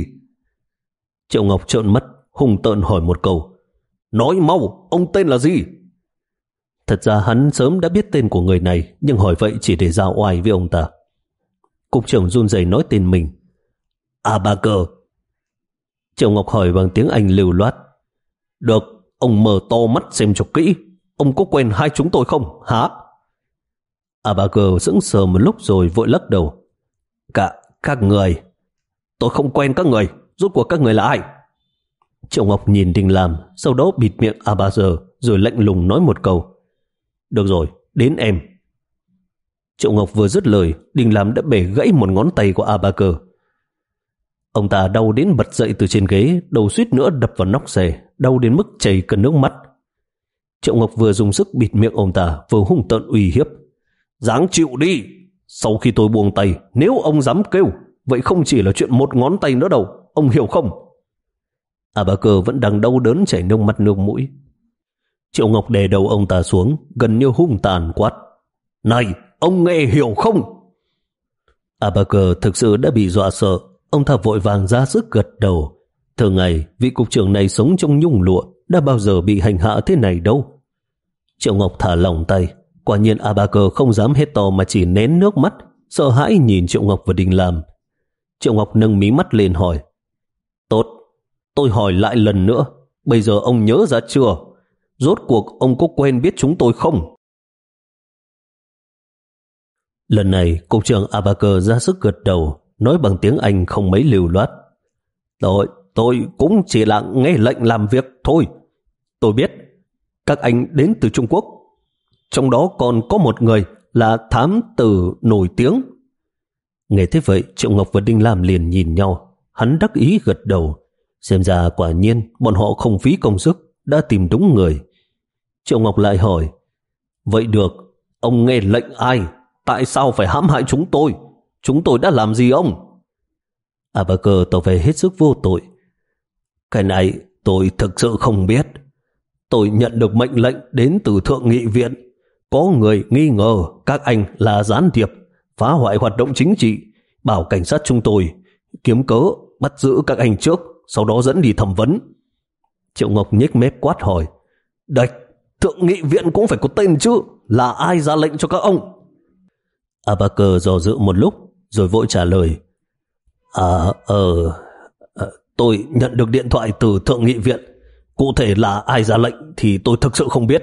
Triệu Ngọc trợn mắt, hung tợn hỏi một câu: Nói mau, ông tên là gì? Thật ra hắn sớm đã biết tên của người này, nhưng hỏi vậy chỉ để ra oai với ông ta. Cục trưởng run rẩy nói tên mình: A Ba Cơ. Triệu Ngọc hỏi bằng tiếng Anh lưu loát. Được, ông mở to mắt xem cho kỹ. Ông có quen hai chúng tôi không, hả? Abager sững sờ một lúc rồi vội lắc đầu. Cả các người. Tôi không quen các người. Rốt cuộc các người là ai? Triệu Ngọc nhìn Đình Lam, sau đó bịt miệng Abager rồi lạnh lùng nói một câu. Được rồi, đến em. Triệu Ngọc vừa dứt lời, Đình Lam đã bẻ gãy một ngón tay của Abager. Ông ta đau đến bật dậy từ trên ghế, đầu suýt nữa đập vào nóc xe, đau đến mức chảy cơn nước mắt. Triệu Ngọc vừa dùng sức bịt miệng ông ta, vừa hung tợn uy hiếp. Dáng chịu đi! Sau khi tôi buông tay, nếu ông dám kêu, vậy không chỉ là chuyện một ngón tay nữa đâu, ông hiểu không? Abager vẫn đang đau đớn chảy nước mắt nước mũi. Triệu Ngọc đè đầu ông ta xuống, gần như hung tàn quát. Này, ông nghe hiểu không? Abager thực sự đã bị dọa sợ. Ông ta vội vàng ra sức gật đầu. Thường ngày, vị cục trưởng này sống trong nhung lụa, đã bao giờ bị hành hạ thế này đâu. Triệu Ngọc thả lỏng tay. Quả nhiên Abager không dám hét to mà chỉ nén nước mắt, sợ hãi nhìn Triệu Ngọc và Đình Lam. Triệu Ngọc nâng mí mắt lên hỏi. Tốt, tôi hỏi lại lần nữa, bây giờ ông nhớ ra chưa? Rốt cuộc ông có quen biết chúng tôi không? Lần này, cục trưởng Abager ra sức gật đầu, nói bằng tiếng Anh không mấy lưu loát. Tôi, tôi cũng chỉ là nghe lệnh làm việc thôi. Tôi biết, các anh đến từ Trung Quốc. Trong đó còn có một người là thám tử nổi tiếng. Nghe thế vậy, Triệu Ngọc và Đinh Lam liền nhìn nhau. Hắn đắc ý gật đầu. Xem ra quả nhiên bọn họ không phí công sức, đã tìm đúng người. Triệu Ngọc lại hỏi. Vậy được, ông nghe lệnh ai? Tại sao phải hãm hại chúng tôi? Chúng tôi đã làm gì ông? Abager tỏ vẻ hết sức vô tội. Cái này tôi thực sự không biết. Tôi nhận được mệnh lệnh đến từ Thượng nghị viện. Có người nghi ngờ các anh là gián điệp, phá hoại hoạt động chính trị, bảo cảnh sát chúng tôi kiếm cớ bắt giữ các anh trước, sau đó dẫn đi thẩm vấn. Triệu Ngọc nhếch mép quát hỏi. Đạch, Thượng nghị viện cũng phải có tên chứ, là ai ra lệnh cho các ông? Abager dò dự một lúc rồi vội trả lời. À, ờ, à, tôi nhận được điện thoại từ Thượng nghị viện. Cụ thể là ai ra lệnh thì tôi thực sự không biết.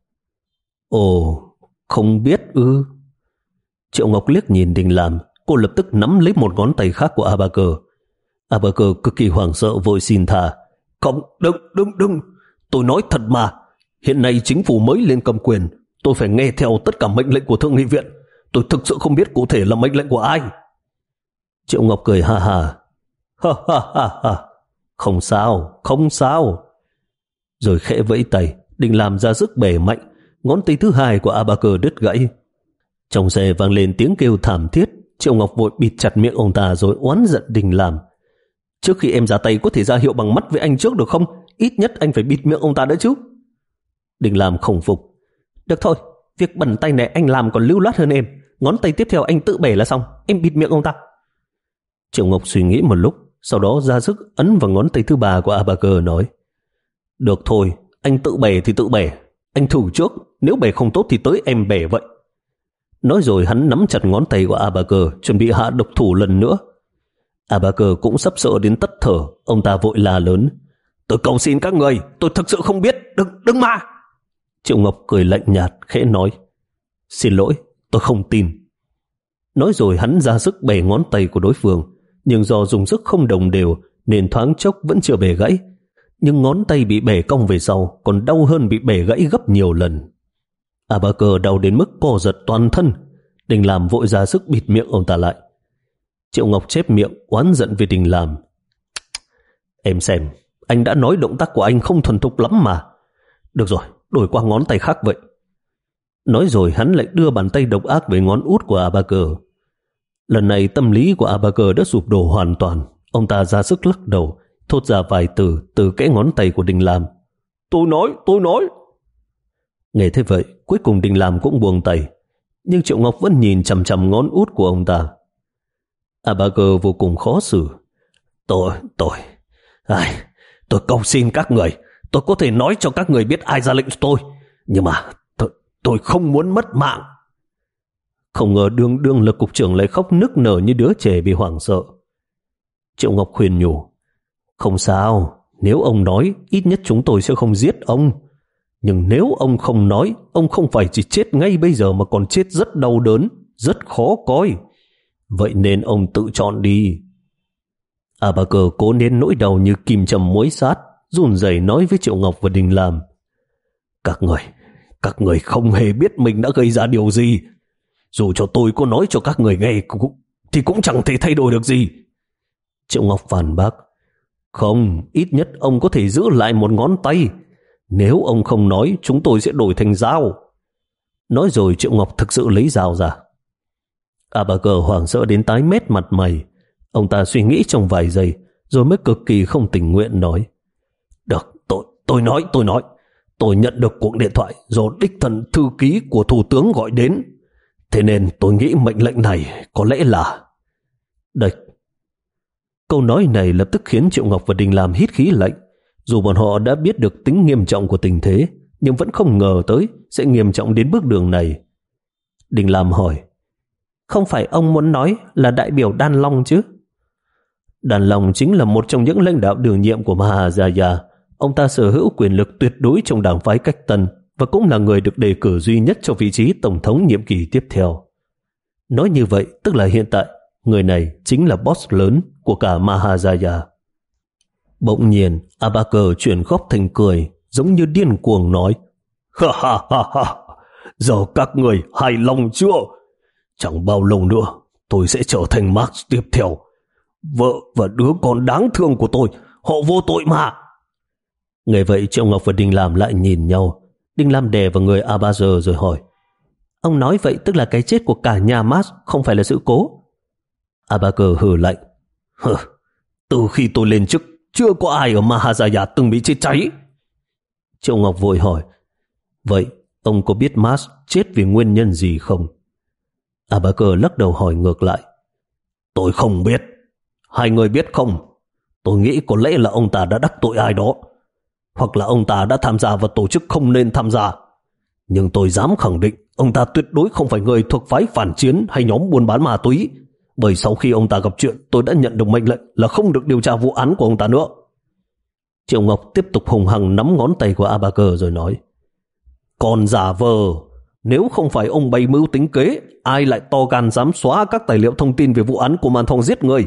Ồ, không biết ư? Triệu Ngọc liếc nhìn Đình Lam, cô lập tức nắm lấy một ngón tay khác của Abager. Abager cực kỳ hoảng sợ vội xin tha. Không, đừng, đừng, đừng. Tôi nói thật mà. Hiện nay chính phủ mới lên cầm quyền. Tôi phải nghe theo tất cả mệnh lệnh của Thượng nghị viện. Tôi thực sự không biết cụ thể là mệnh lệnh của ai. Triệu Ngọc cười ha ha. Ha ha ha ha. Không sao, không sao. Rồi khẽ vẫy tay, định làm ra sức bẻ mạnh. Ngón tay thứ hai của Abager đứt gãy. Trong xe vang lên tiếng kêu thảm thiết. Triệu Ngọc vội bịt chặt miệng ông ta rồi oán giận Đình Lam. Trước khi em ra tay có thể ra hiệu bằng mắt với anh trước được không? Ít nhất anh phải bịt miệng ông ta đã chứ. Đình Lam không phục. Được thôi, việc bẩn tay này anh làm còn lưu loát hơn em. Ngón tay tiếp theo anh tự bẻ là xong. Em bịt miệng ông ta. Triệu Ngọc suy nghĩ một lúc, sau đó ra sức ấn vào ngón tay thứ ba của Abager nói. Được thôi, anh tự bẻ thì tự bẻ. Anh thử trước, nếu bẻ không tốt thì tới em bẻ vậy. Nói rồi hắn nắm chặt ngón tay của Abager, chuẩn bị hạ độc thủ lần nữa. Abager cũng sắp sợ đến tắt thở. Ông ta vội la lớn. Tôi cầu xin các người, tôi thực sự không biết. Đừng, đừng mà. Triệu Ngọc cười lạnh nhạt, khẽ nói. Xin lỗi, tôi không tin. Nói rồi hắn ra sức bẻ ngón tay của đối phương. Nhưng do dùng sức không đồng đều nên thoáng chốc vẫn chưa bẻ gãy. Nhưng ngón tay bị bẻ cong về sau còn đau hơn bị bẻ gãy gấp nhiều lần. Abager đau đến mức co giật toàn thân. Đình Lam vội ra sức bịt miệng ông ta lại. Triệu Ngọc chép miệng oán giận về Đình Lam. Em xem, anh đã nói động tác của anh không thuần thục lắm mà. Được rồi, đổi qua ngón tay khác vậy. Nói rồi hắn lại đưa bàn tay độc ác về ngón út của Abager. Lần này tâm lý của Abager đã sụp đổ hoàn toàn. Ông ta ra sức lắc đầu, thốt ra vài từ từ kẽ ngón tay của Đình Lam. Tôi nói, tôi nói. Nghe thế vậy, cuối cùng Đình Lam cũng buông tay. Nhưng Triệu Ngọc vẫn nhìn chằm chằm ngón út của ông ta. Abager vô cùng khó xử. Tôi, tôi, ai, tôi cầu xin các người. Tôi có thể nói cho các người biết ai ra lệnh cho tôi. Nhưng mà tôi, tôi không muốn mất mạng. Không ngờ đương đương là cục trưởng lại khóc nức nở như đứa trẻ bị hoảng sợ. Triệu Ngọc khuyên nhủ. Không sao, nếu ông nói, ít nhất chúng tôi sẽ không giết ông. Nhưng nếu ông không nói, ông không phải chỉ chết ngay bây giờ mà còn chết rất đau đớn, rất khó coi. Vậy nên ông tự chọn đi. Abaker cố nén nỗi đau như kim châm muối sát, run rẩy nói với Triệu Ngọc và Đình Lam. Các người, các người không hề biết mình đã gây ra điều gì. Dù cho tôi có nói cho các người nghe cũng, thì cũng chẳng thể thay đổi được gì. Triệu Ngọc phản bác. Không, ít nhất ông có thể giữ lại một ngón tay. Nếu ông không nói, chúng tôi sẽ đổi thành dao. Nói rồi Triệu Ngọc thực sự lấy dao ra. Abaker hoảng sợ đến tái mét mặt mày. Ông ta suy nghĩ trong vài giây, rồi mới cực kỳ không tình nguyện nói. Được, tôi, tôi nói, tôi nói. Tôi nhận được cuộc điện thoại do đích thân thư ký của thủ tướng gọi đến. Thế nên tôi nghĩ mệnh lệnh này có lẽ là... Địch. Câu nói này lập tức khiến Triệu Ngọc và Đình Lam hít khí lạnh. Dù bọn họ đã biết được tính nghiêm trọng của tình thế, nhưng vẫn không ngờ tới sẽ nghiêm trọng đến bước đường này. Đình Lam hỏi. Không phải ông muốn nói là đại biểu Đan Long chứ? Đan Long chính là một trong những lãnh đạo đương nhiệm của Maharaja. Ông ta sở hữu quyền lực tuyệt đối trong đảng phái Cách Tân và cũng là người được đề cử duy nhất cho vị trí tổng thống nhiệm kỳ tiếp theo. Nói như vậy tức là hiện tại người này chính là boss lớn của cả Maharaja. Bỗng nhiên Abaker chuyển góc thành cười, giống như điên cuồng nói. Ha ha ha ha, giờ các người hài lòng chưa? Chẳng bao lâu nữa tôi sẽ trở thành Max tiếp theo. Vợ và đứa con đáng thương của tôi, họ vô tội mà. Nghe vậy Triệu Ngọc và Đinh Lam lại nhìn nhau. Đinh Lam đè vào người Abazer rồi hỏi. Ông nói vậy tức là cái chết của cả nhà Max không phải là sự cố? Abaker hừ lạnh. Hừ, từ khi tôi lên chức, chưa có ai ở Maharaja từng bị chết cháy. Triệu Ngọc vội hỏi. Vậy ông có biết Max chết vì nguyên nhân gì không? Abaker lắc đầu hỏi ngược lại. Tôi không biết. Hai người biết không? Tôi nghĩ có lẽ là ông ta đã đắc tội ai đó, hoặc là ông ta đã tham gia vào tổ chức không nên tham gia. Nhưng tôi dám khẳng định ông ta tuyệt đối không phải người thuộc phái phản chiến hay nhóm buôn bán ma túy, bởi sau khi ông ta gặp chuyện tôi đã nhận được mệnh lệnh là không được điều tra vụ án của ông ta nữa. Triệu Ngọc tiếp tục hùng hăng nắm ngón tay của Abaker rồi nói. Còn giả vờ, nếu không phải ông bày mưu tính kế, ai lại to gan dám xóa các tài liệu thông tin về vụ án của màn thong giết người?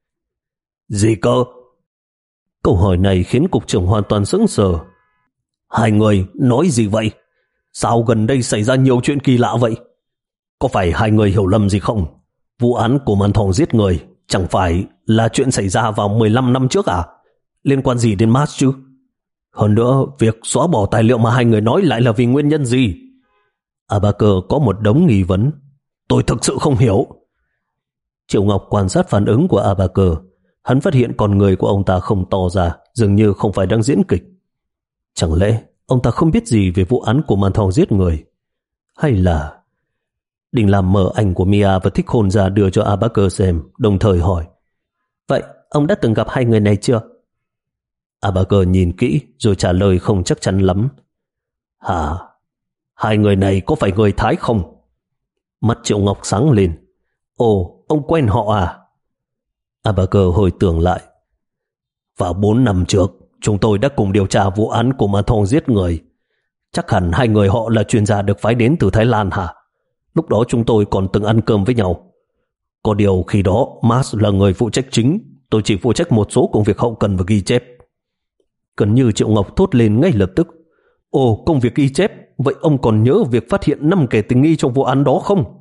Gì cơ? Câu hỏi này khiến cục trưởng hoàn toàn sững sờ. Hai người nói gì vậy? Sao gần đây xảy ra nhiều chuyện kỳ lạ vậy? Có phải hai người hiểu lầm gì không? Vụ án của màn thong giết người chẳng phải là chuyện xảy ra vào mười lăm năm trước à? Liên quan gì đến Max chứ? Hơn nữa, việc xóa bỏ tài liệu mà hai người nói lại là vì nguyên nhân gì? Abaker có một đống nghi vấn. Tôi thực sự không hiểu. Triệu Ngọc quan sát phản ứng của Abaker. Hắn phát hiện con người của ông ta không to ra, dường như không phải đang diễn kịch. Chẳng lẽ ông ta không biết gì về vụ án của màn thong giết người? Hay là... Đình Lam mở ảnh của Mia và Thích Khôn ra đưa cho Abaker xem, đồng thời hỏi. Vậy ông đã từng gặp hai người này chưa? Abaker nhìn kỹ rồi trả lời không chắc chắn lắm. Hả? Hai người này có phải người Thái không? Mắt Triệu Ngọc sáng lên. Ồ, ông quen họ à? Abaker hồi tưởng lại. Vào bốn năm trước, chúng tôi đã cùng điều tra vụ án của Ma Thong giết người. Chắc hẳn hai người họ là chuyên gia được phái đến từ Thái Lan hả? Lúc đó chúng tôi còn từng ăn cơm với nhau. Có điều khi đó Mars là người phụ trách chính, tôi chỉ phụ trách một số công việc hậu cần và ghi chép. Gần như Triệu Ngọc thốt lên ngay lập tức. Ồ, công việc ghi chép, vậy ông còn nhớ việc phát hiện năm kẻ tình nghi trong vụ án đó không?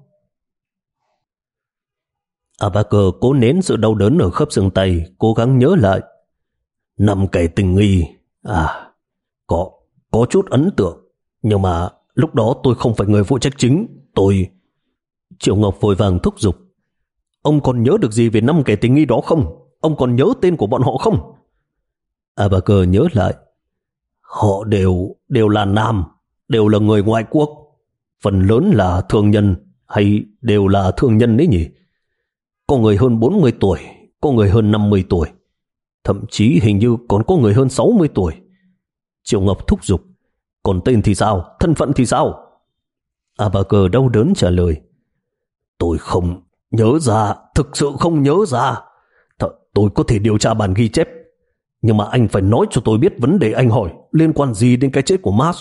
Abaker cố nén sự đau đớn ở khớp xương tay, cố gắng nhớ lại. Năm kẻ tình nghi, à, có, có chút ấn tượng, nhưng mà lúc đó tôi không phải người phụ trách chính, tôi... Triệu Ngọc vội vàng thúc giục. Ông còn nhớ được gì về năm kẻ tình nghi đó không? Ông còn nhớ tên của bọn họ không? Abaker nhớ lại. Họ đều, đều là nam, đều là người ngoại quốc. Phần lớn là thương nhân, hay đều là thương nhân đấy nhỉ? Có người hơn bốn mươi tuổi, có người hơn năm mươi tuổi. Thậm chí hình như còn có người hơn sáu mươi tuổi. Triệu Ngọc thúc giục. Còn tên thì sao? Thân phận thì sao? Abaker đau đớn trả lời. Tôi không nhớ ra, thực sự không nhớ ra. Th- tôi có thể điều tra bản ghi chép. Nhưng mà anh phải nói cho tôi biết vấn đề anh hỏi liên quan gì đến cái chết của Mars.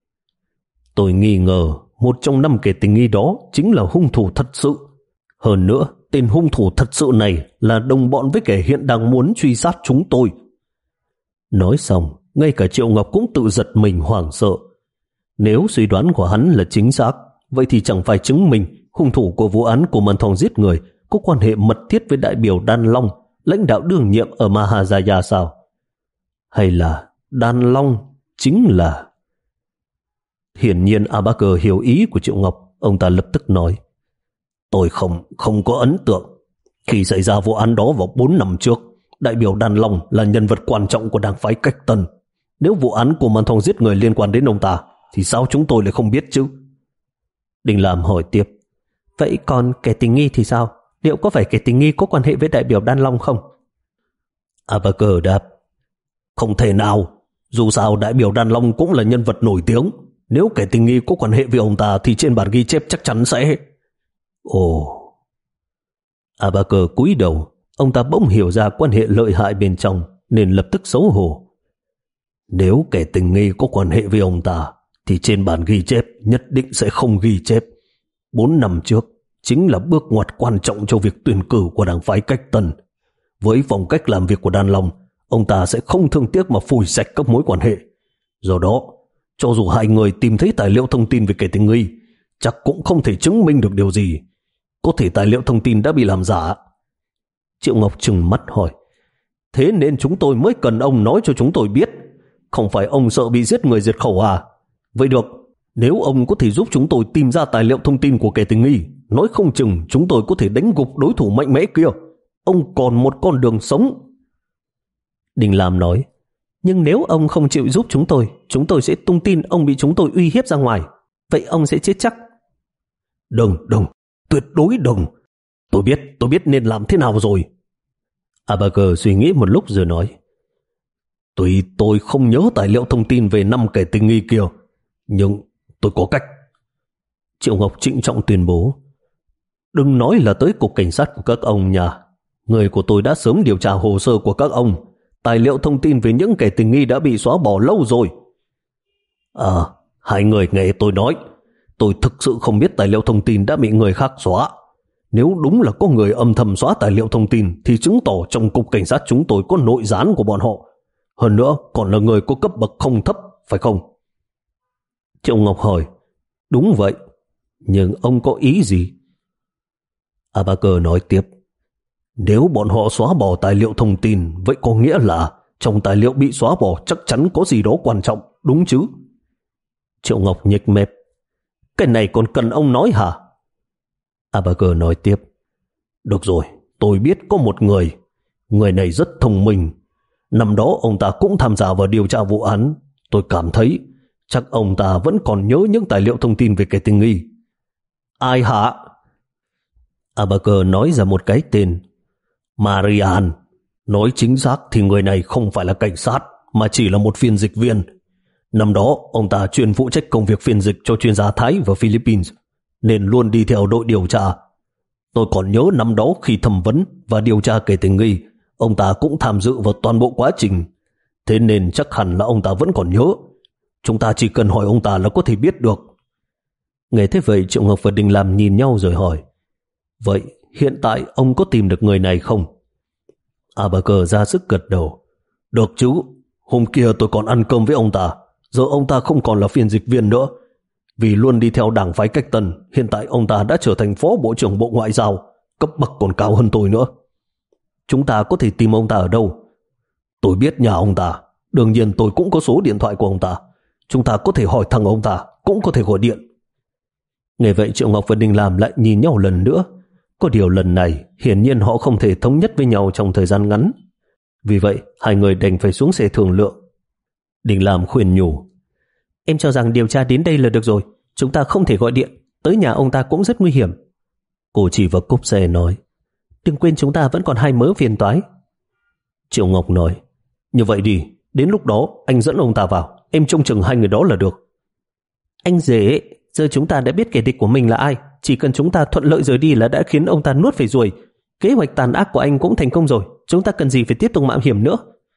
Tôi nghi ngờ một trong năm kẻ tình nghi đó chính là hung thủ thật sự. Hơn nữa, tên hung thủ thật sự này là đồng bọn với kẻ hiện đang muốn truy sát chúng tôi. Nói xong, ngay cả Triệu Ngọc cũng tự giật mình hoảng sợ. Nếu suy đoán của hắn là chính xác, vậy thì chẳng phải chứng minh hung thủ của vụ án của Màn Thòng giết người có quan hệ mật thiết với đại biểu Đan Long, lãnh đạo đương nhiệm ở Mahajaya sao? Hay là Đan Long chính là... Hiển nhiên Abaker hiểu ý của Triệu Ngọc, ông ta lập tức nói: Tôi không, không có ấn tượng. Khi xảy ra vụ án đó vào bốn năm trước, đại biểu Đan Long là nhân vật quan trọng của đảng phái Cách Tân. Nếu vụ án của Màn Thòng giết người liên quan đến ông ta, thì sao chúng tôi lại không biết chứ? Đình Lam hỏi tiếp: Vậy còn kẻ tình nghi thì sao? Liệu có phải kẻ tình nghi có quan hệ với đại biểu Đan Long không? Abaker đáp: Không thể nào. Dù sao đại biểu Đan Long cũng là nhân vật nổi tiếng. Nếu kẻ tình nghi có quan hệ với ông ta thì trên bản ghi chép chắc chắn sẽ... Ồ... Abaker cúi đầu. Ông ta bỗng hiểu ra quan hệ lợi hại bên trong, nên lập tức xấu hổ. Nếu kẻ tình nghi có quan hệ với ông ta thì trên bản ghi chép nhất định sẽ không ghi chép. Bốn năm trước chính là bước ngoặt quan trọng cho việc tuyển cử của đảng phái Cách Tân. Với phong cách làm việc của Đan Long, ông ta sẽ không thương tiếc mà phủi sạch các mối quan hệ. Do đó, cho dù hai người tìm thấy tài liệu thông tin về kẻ tình nghi, chắc cũng không thể chứng minh được điều gì. Có thể tài liệu thông tin đã bị làm giả. Triệu Ngọc trừng mắt hỏi: Thế nên chúng tôi mới cần ông nói cho chúng tôi biết. Không phải ông sợ bị giết người diệt khẩu à? Vậy được, nếu ông có thể giúp chúng tôi tìm ra tài liệu thông tin của kẻ tình nghi, nói không chừng chúng tôi có thể đánh gục đối thủ mạnh mẽ kia. Ông còn một con đường sống. Đình Lam nói: Nhưng nếu ông không chịu giúp chúng tôi, chúng tôi sẽ tung tin ông bị chúng tôi uy hiếp ra ngoài. Vậy ông sẽ chết chắc. Đừng, đừng, tuyệt đối đừng. Tôi biết, tôi biết nên làm thế nào rồi. Abaker suy nghĩ một lúc rồi nói: Tuy tôi không nhớ tài liệu thông tin về năm kẻ tình nghi kia, nhưng tôi có cách. Triệu Ngọc trịnh trọng tuyên bố: Đừng nói là tới cục cảnh sát của các ông nha. Người của tôi đã sớm điều tra hồ sơ của các ông. Tài liệu thông tin về những kẻ tình nghi đã bị xóa bỏ lâu rồi. À, hai người nghe tôi nói. Tôi thực sự không biết tài liệu thông tin đã bị người khác xóa. Nếu đúng là có người âm thầm xóa tài liệu thông tin thì chứng tỏ trong cục cảnh sát chúng tôi có nội gián của bọn họ. Hơn nữa còn là người có cấp bậc không thấp, phải không? Triệu Ngọc hỏi: Đúng vậy. Nhưng ông có ý gì? Abaker nói tiếp: Nếu bọn họ xóa bỏ tài liệu thông tin, vậy có nghĩa là trong tài liệu bị xóa bỏ chắc chắn có gì đó quan trọng, đúng chứ? Triệu Ngọc nhếch mép: Cái này còn cần ông nói hả? Abaker nói tiếp: Được rồi, tôi biết có một người. Người này rất thông minh. Năm đó ông ta cũng tham gia vào điều tra vụ án. Tôi cảm thấy chắc ông ta vẫn còn nhớ những tài liệu thông tin về kẻ tình nghi. Ai hả? Abaker nói ra một cái tên: Marian. Nói chính xác thì người này không phải là cảnh sát, mà chỉ là một phiên dịch viên. Năm đó ông ta chuyên phụ trách công việc phiên dịch cho chuyên gia Thái và Philippines, nên luôn đi theo đội điều tra. Tôi còn nhớ năm đó khi thẩm vấn và điều tra kẻ tình nghi, ông ta cũng tham dự vào toàn bộ quá trình. Thế nên chắc hẳn là ông ta vẫn còn nhớ. Chúng ta chỉ cần hỏi ông ta là có thể biết được. Nghe thế vậy, Triệu Ngọc và Đình Lam nhìn nhau rồi hỏi: Vậy hiện tại ông có tìm được người này không? Abaker ra sức gật đầu: Được chứ. Hôm kia tôi còn ăn cơm với ông ta. Giờ ông ta không còn là phiên dịch viên nữa. Vì luôn đi theo đảng phái Cách Tân, hiện tại ông ta đã trở thành phó bộ trưởng Bộ Ngoại giao, cấp bậc còn cao hơn tôi nữa. Chúng ta có thể tìm ông ta ở đâu? Tôi biết nhà ông ta. Đương nhiên tôi cũng có số điện thoại của ông ta. Chúng ta có thể hỏi thằng ông ta, cũng có thể gọi điện. Nghe vậy, Triệu Ngọc và Đình Lam lại nhìn nhau lần nữa. Có điều lần này hiển nhiên họ không thể thống nhất với nhau trong thời gian ngắn. Vì vậy hai người đành phải xuống xe thương lượng. Đình Lam khuyên nhủ: Em cho rằng điều tra đến đây là được rồi. Chúng ta không thể gọi điện. Tới nhà ông ta cũng rất nguy hiểm. Cô chỉ vào cốp xe nói: Đừng quên chúng ta vẫn còn hai mớ phiền toái. Triệu Ngọc nói: Như vậy đi, đến lúc đó anh dẫn ông ta vào, em trông chừng hai người đó là được. Anh dễ, giờ chúng ta đã biết kẻ địch của mình là ai. Chỉ cần chúng ta thuận lợi rời đi là đã khiến ông ta nuốt phải ruồi. Kế hoạch tàn ác của anh cũng thành công rồi. Chúng ta cần gì phải tiếp tục mạo hiểm nữa?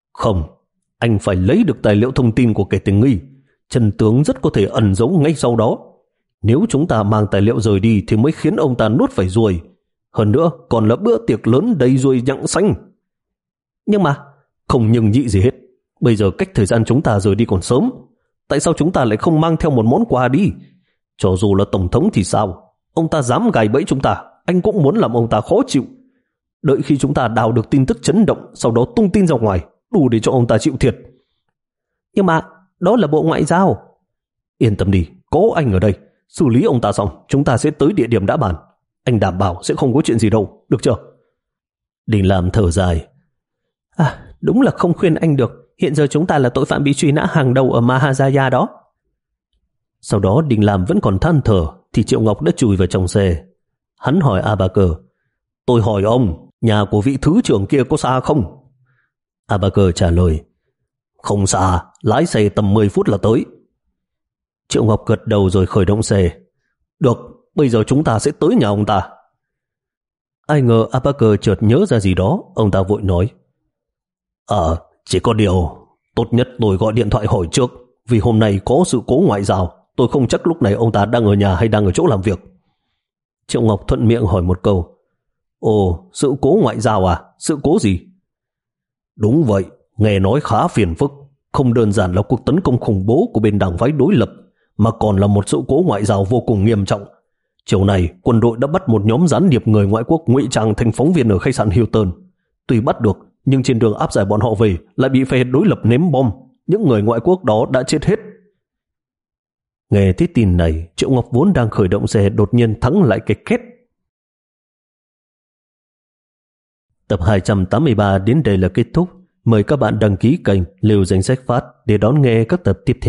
Không, anh phải lấy được tài liệu thông tin của kẻ tình nghi. Chân tướng rất có thể ẩn giấu ngay sau đó. Nếu chúng ta mang tài liệu rời đi thì mới khiến ông ta nuốt phải ruồi. Hơn nữa còn là bữa tiệc lớn đầy ruồi nhặng xanh. Nhưng mà không nhưng nhị gì hết. Bây giờ cách thời gian chúng ta rời đi còn sớm. Tại sao chúng ta lại không mang theo một món quà đi? Cho dù là tổng thống thì sao? Ông ta dám gài bẫy chúng ta, anh cũng muốn làm ông ta khó chịu. Đợi khi chúng ta đào được tin tức chấn động, sau đó tung tin ra ngoài, đủ để cho ông ta chịu thiệt. Nhưng mà đó là Bộ Ngoại giao. Yên tâm đi, có anh ở đây. Xử lý ông ta xong, chúng ta sẽ tới địa điểm đã bàn. Anh đảm bảo sẽ không có chuyện gì đâu, được chưa? Đình Lam thở dài. À, đúng là không khuyên anh được. Hiện giờ chúng ta là tội phạm bị truy nã hàng đầu ở Mahajaya đó. Sau đó Đình Lam vẫn còn than thở thì Triệu Ngọc đã chui vào trong xe. Hắn hỏi A Ba Cơ: Tôi hỏi ông, nhà của vị thứ trưởng kia có xa không? A Ba Cơ trả lời: Không xa, lái xe tầm mười phút là tới. Triệu Ngọc gật đầu rồi khởi động xe. Được, bây giờ chúng ta sẽ tới nhà ông ta. Ai ngờ A Ba Cơ chợt nhớ ra gì đó, ông ta vội nói: Ờ, chỉ có điều, tốt nhất tôi gọi điện thoại hỏi trước, vì hôm nay có sự cố ngoại giao, tôi không chắc lúc này ông ta đang ở nhà hay đang ở chỗ làm việc. Triệu Ngọc thuận miệng hỏi một câu: Ồ, sự cố ngoại giao à? Sự cố gì? Đúng vậy, nghe nói khá phiền phức, không đơn giản là cuộc tấn công khủng bố của bên đảng phái đối lập, mà còn là một sự cố ngoại giao vô cùng nghiêm trọng. Chiều nay, quân đội đã bắt một nhóm gián điệp người ngoại quốc ngụy trang thành phóng viên ở khách sạn Hilton. Tuy bắt được, nhưng trên đường áp giải bọn họ về lại bị phe đối lập ném bom. Những người ngoại quốc đó đã chết hết. Nghe thấy tin này, Triệu Ngọc vốn đang khởi động xe đột nhiên thắng lại cái két. Tập hai trăm tám mươi ba đến đây là kết thúc. Mời các bạn đăng ký kênh Liều Danh Sách Phát để đón nghe các tập tiếp theo.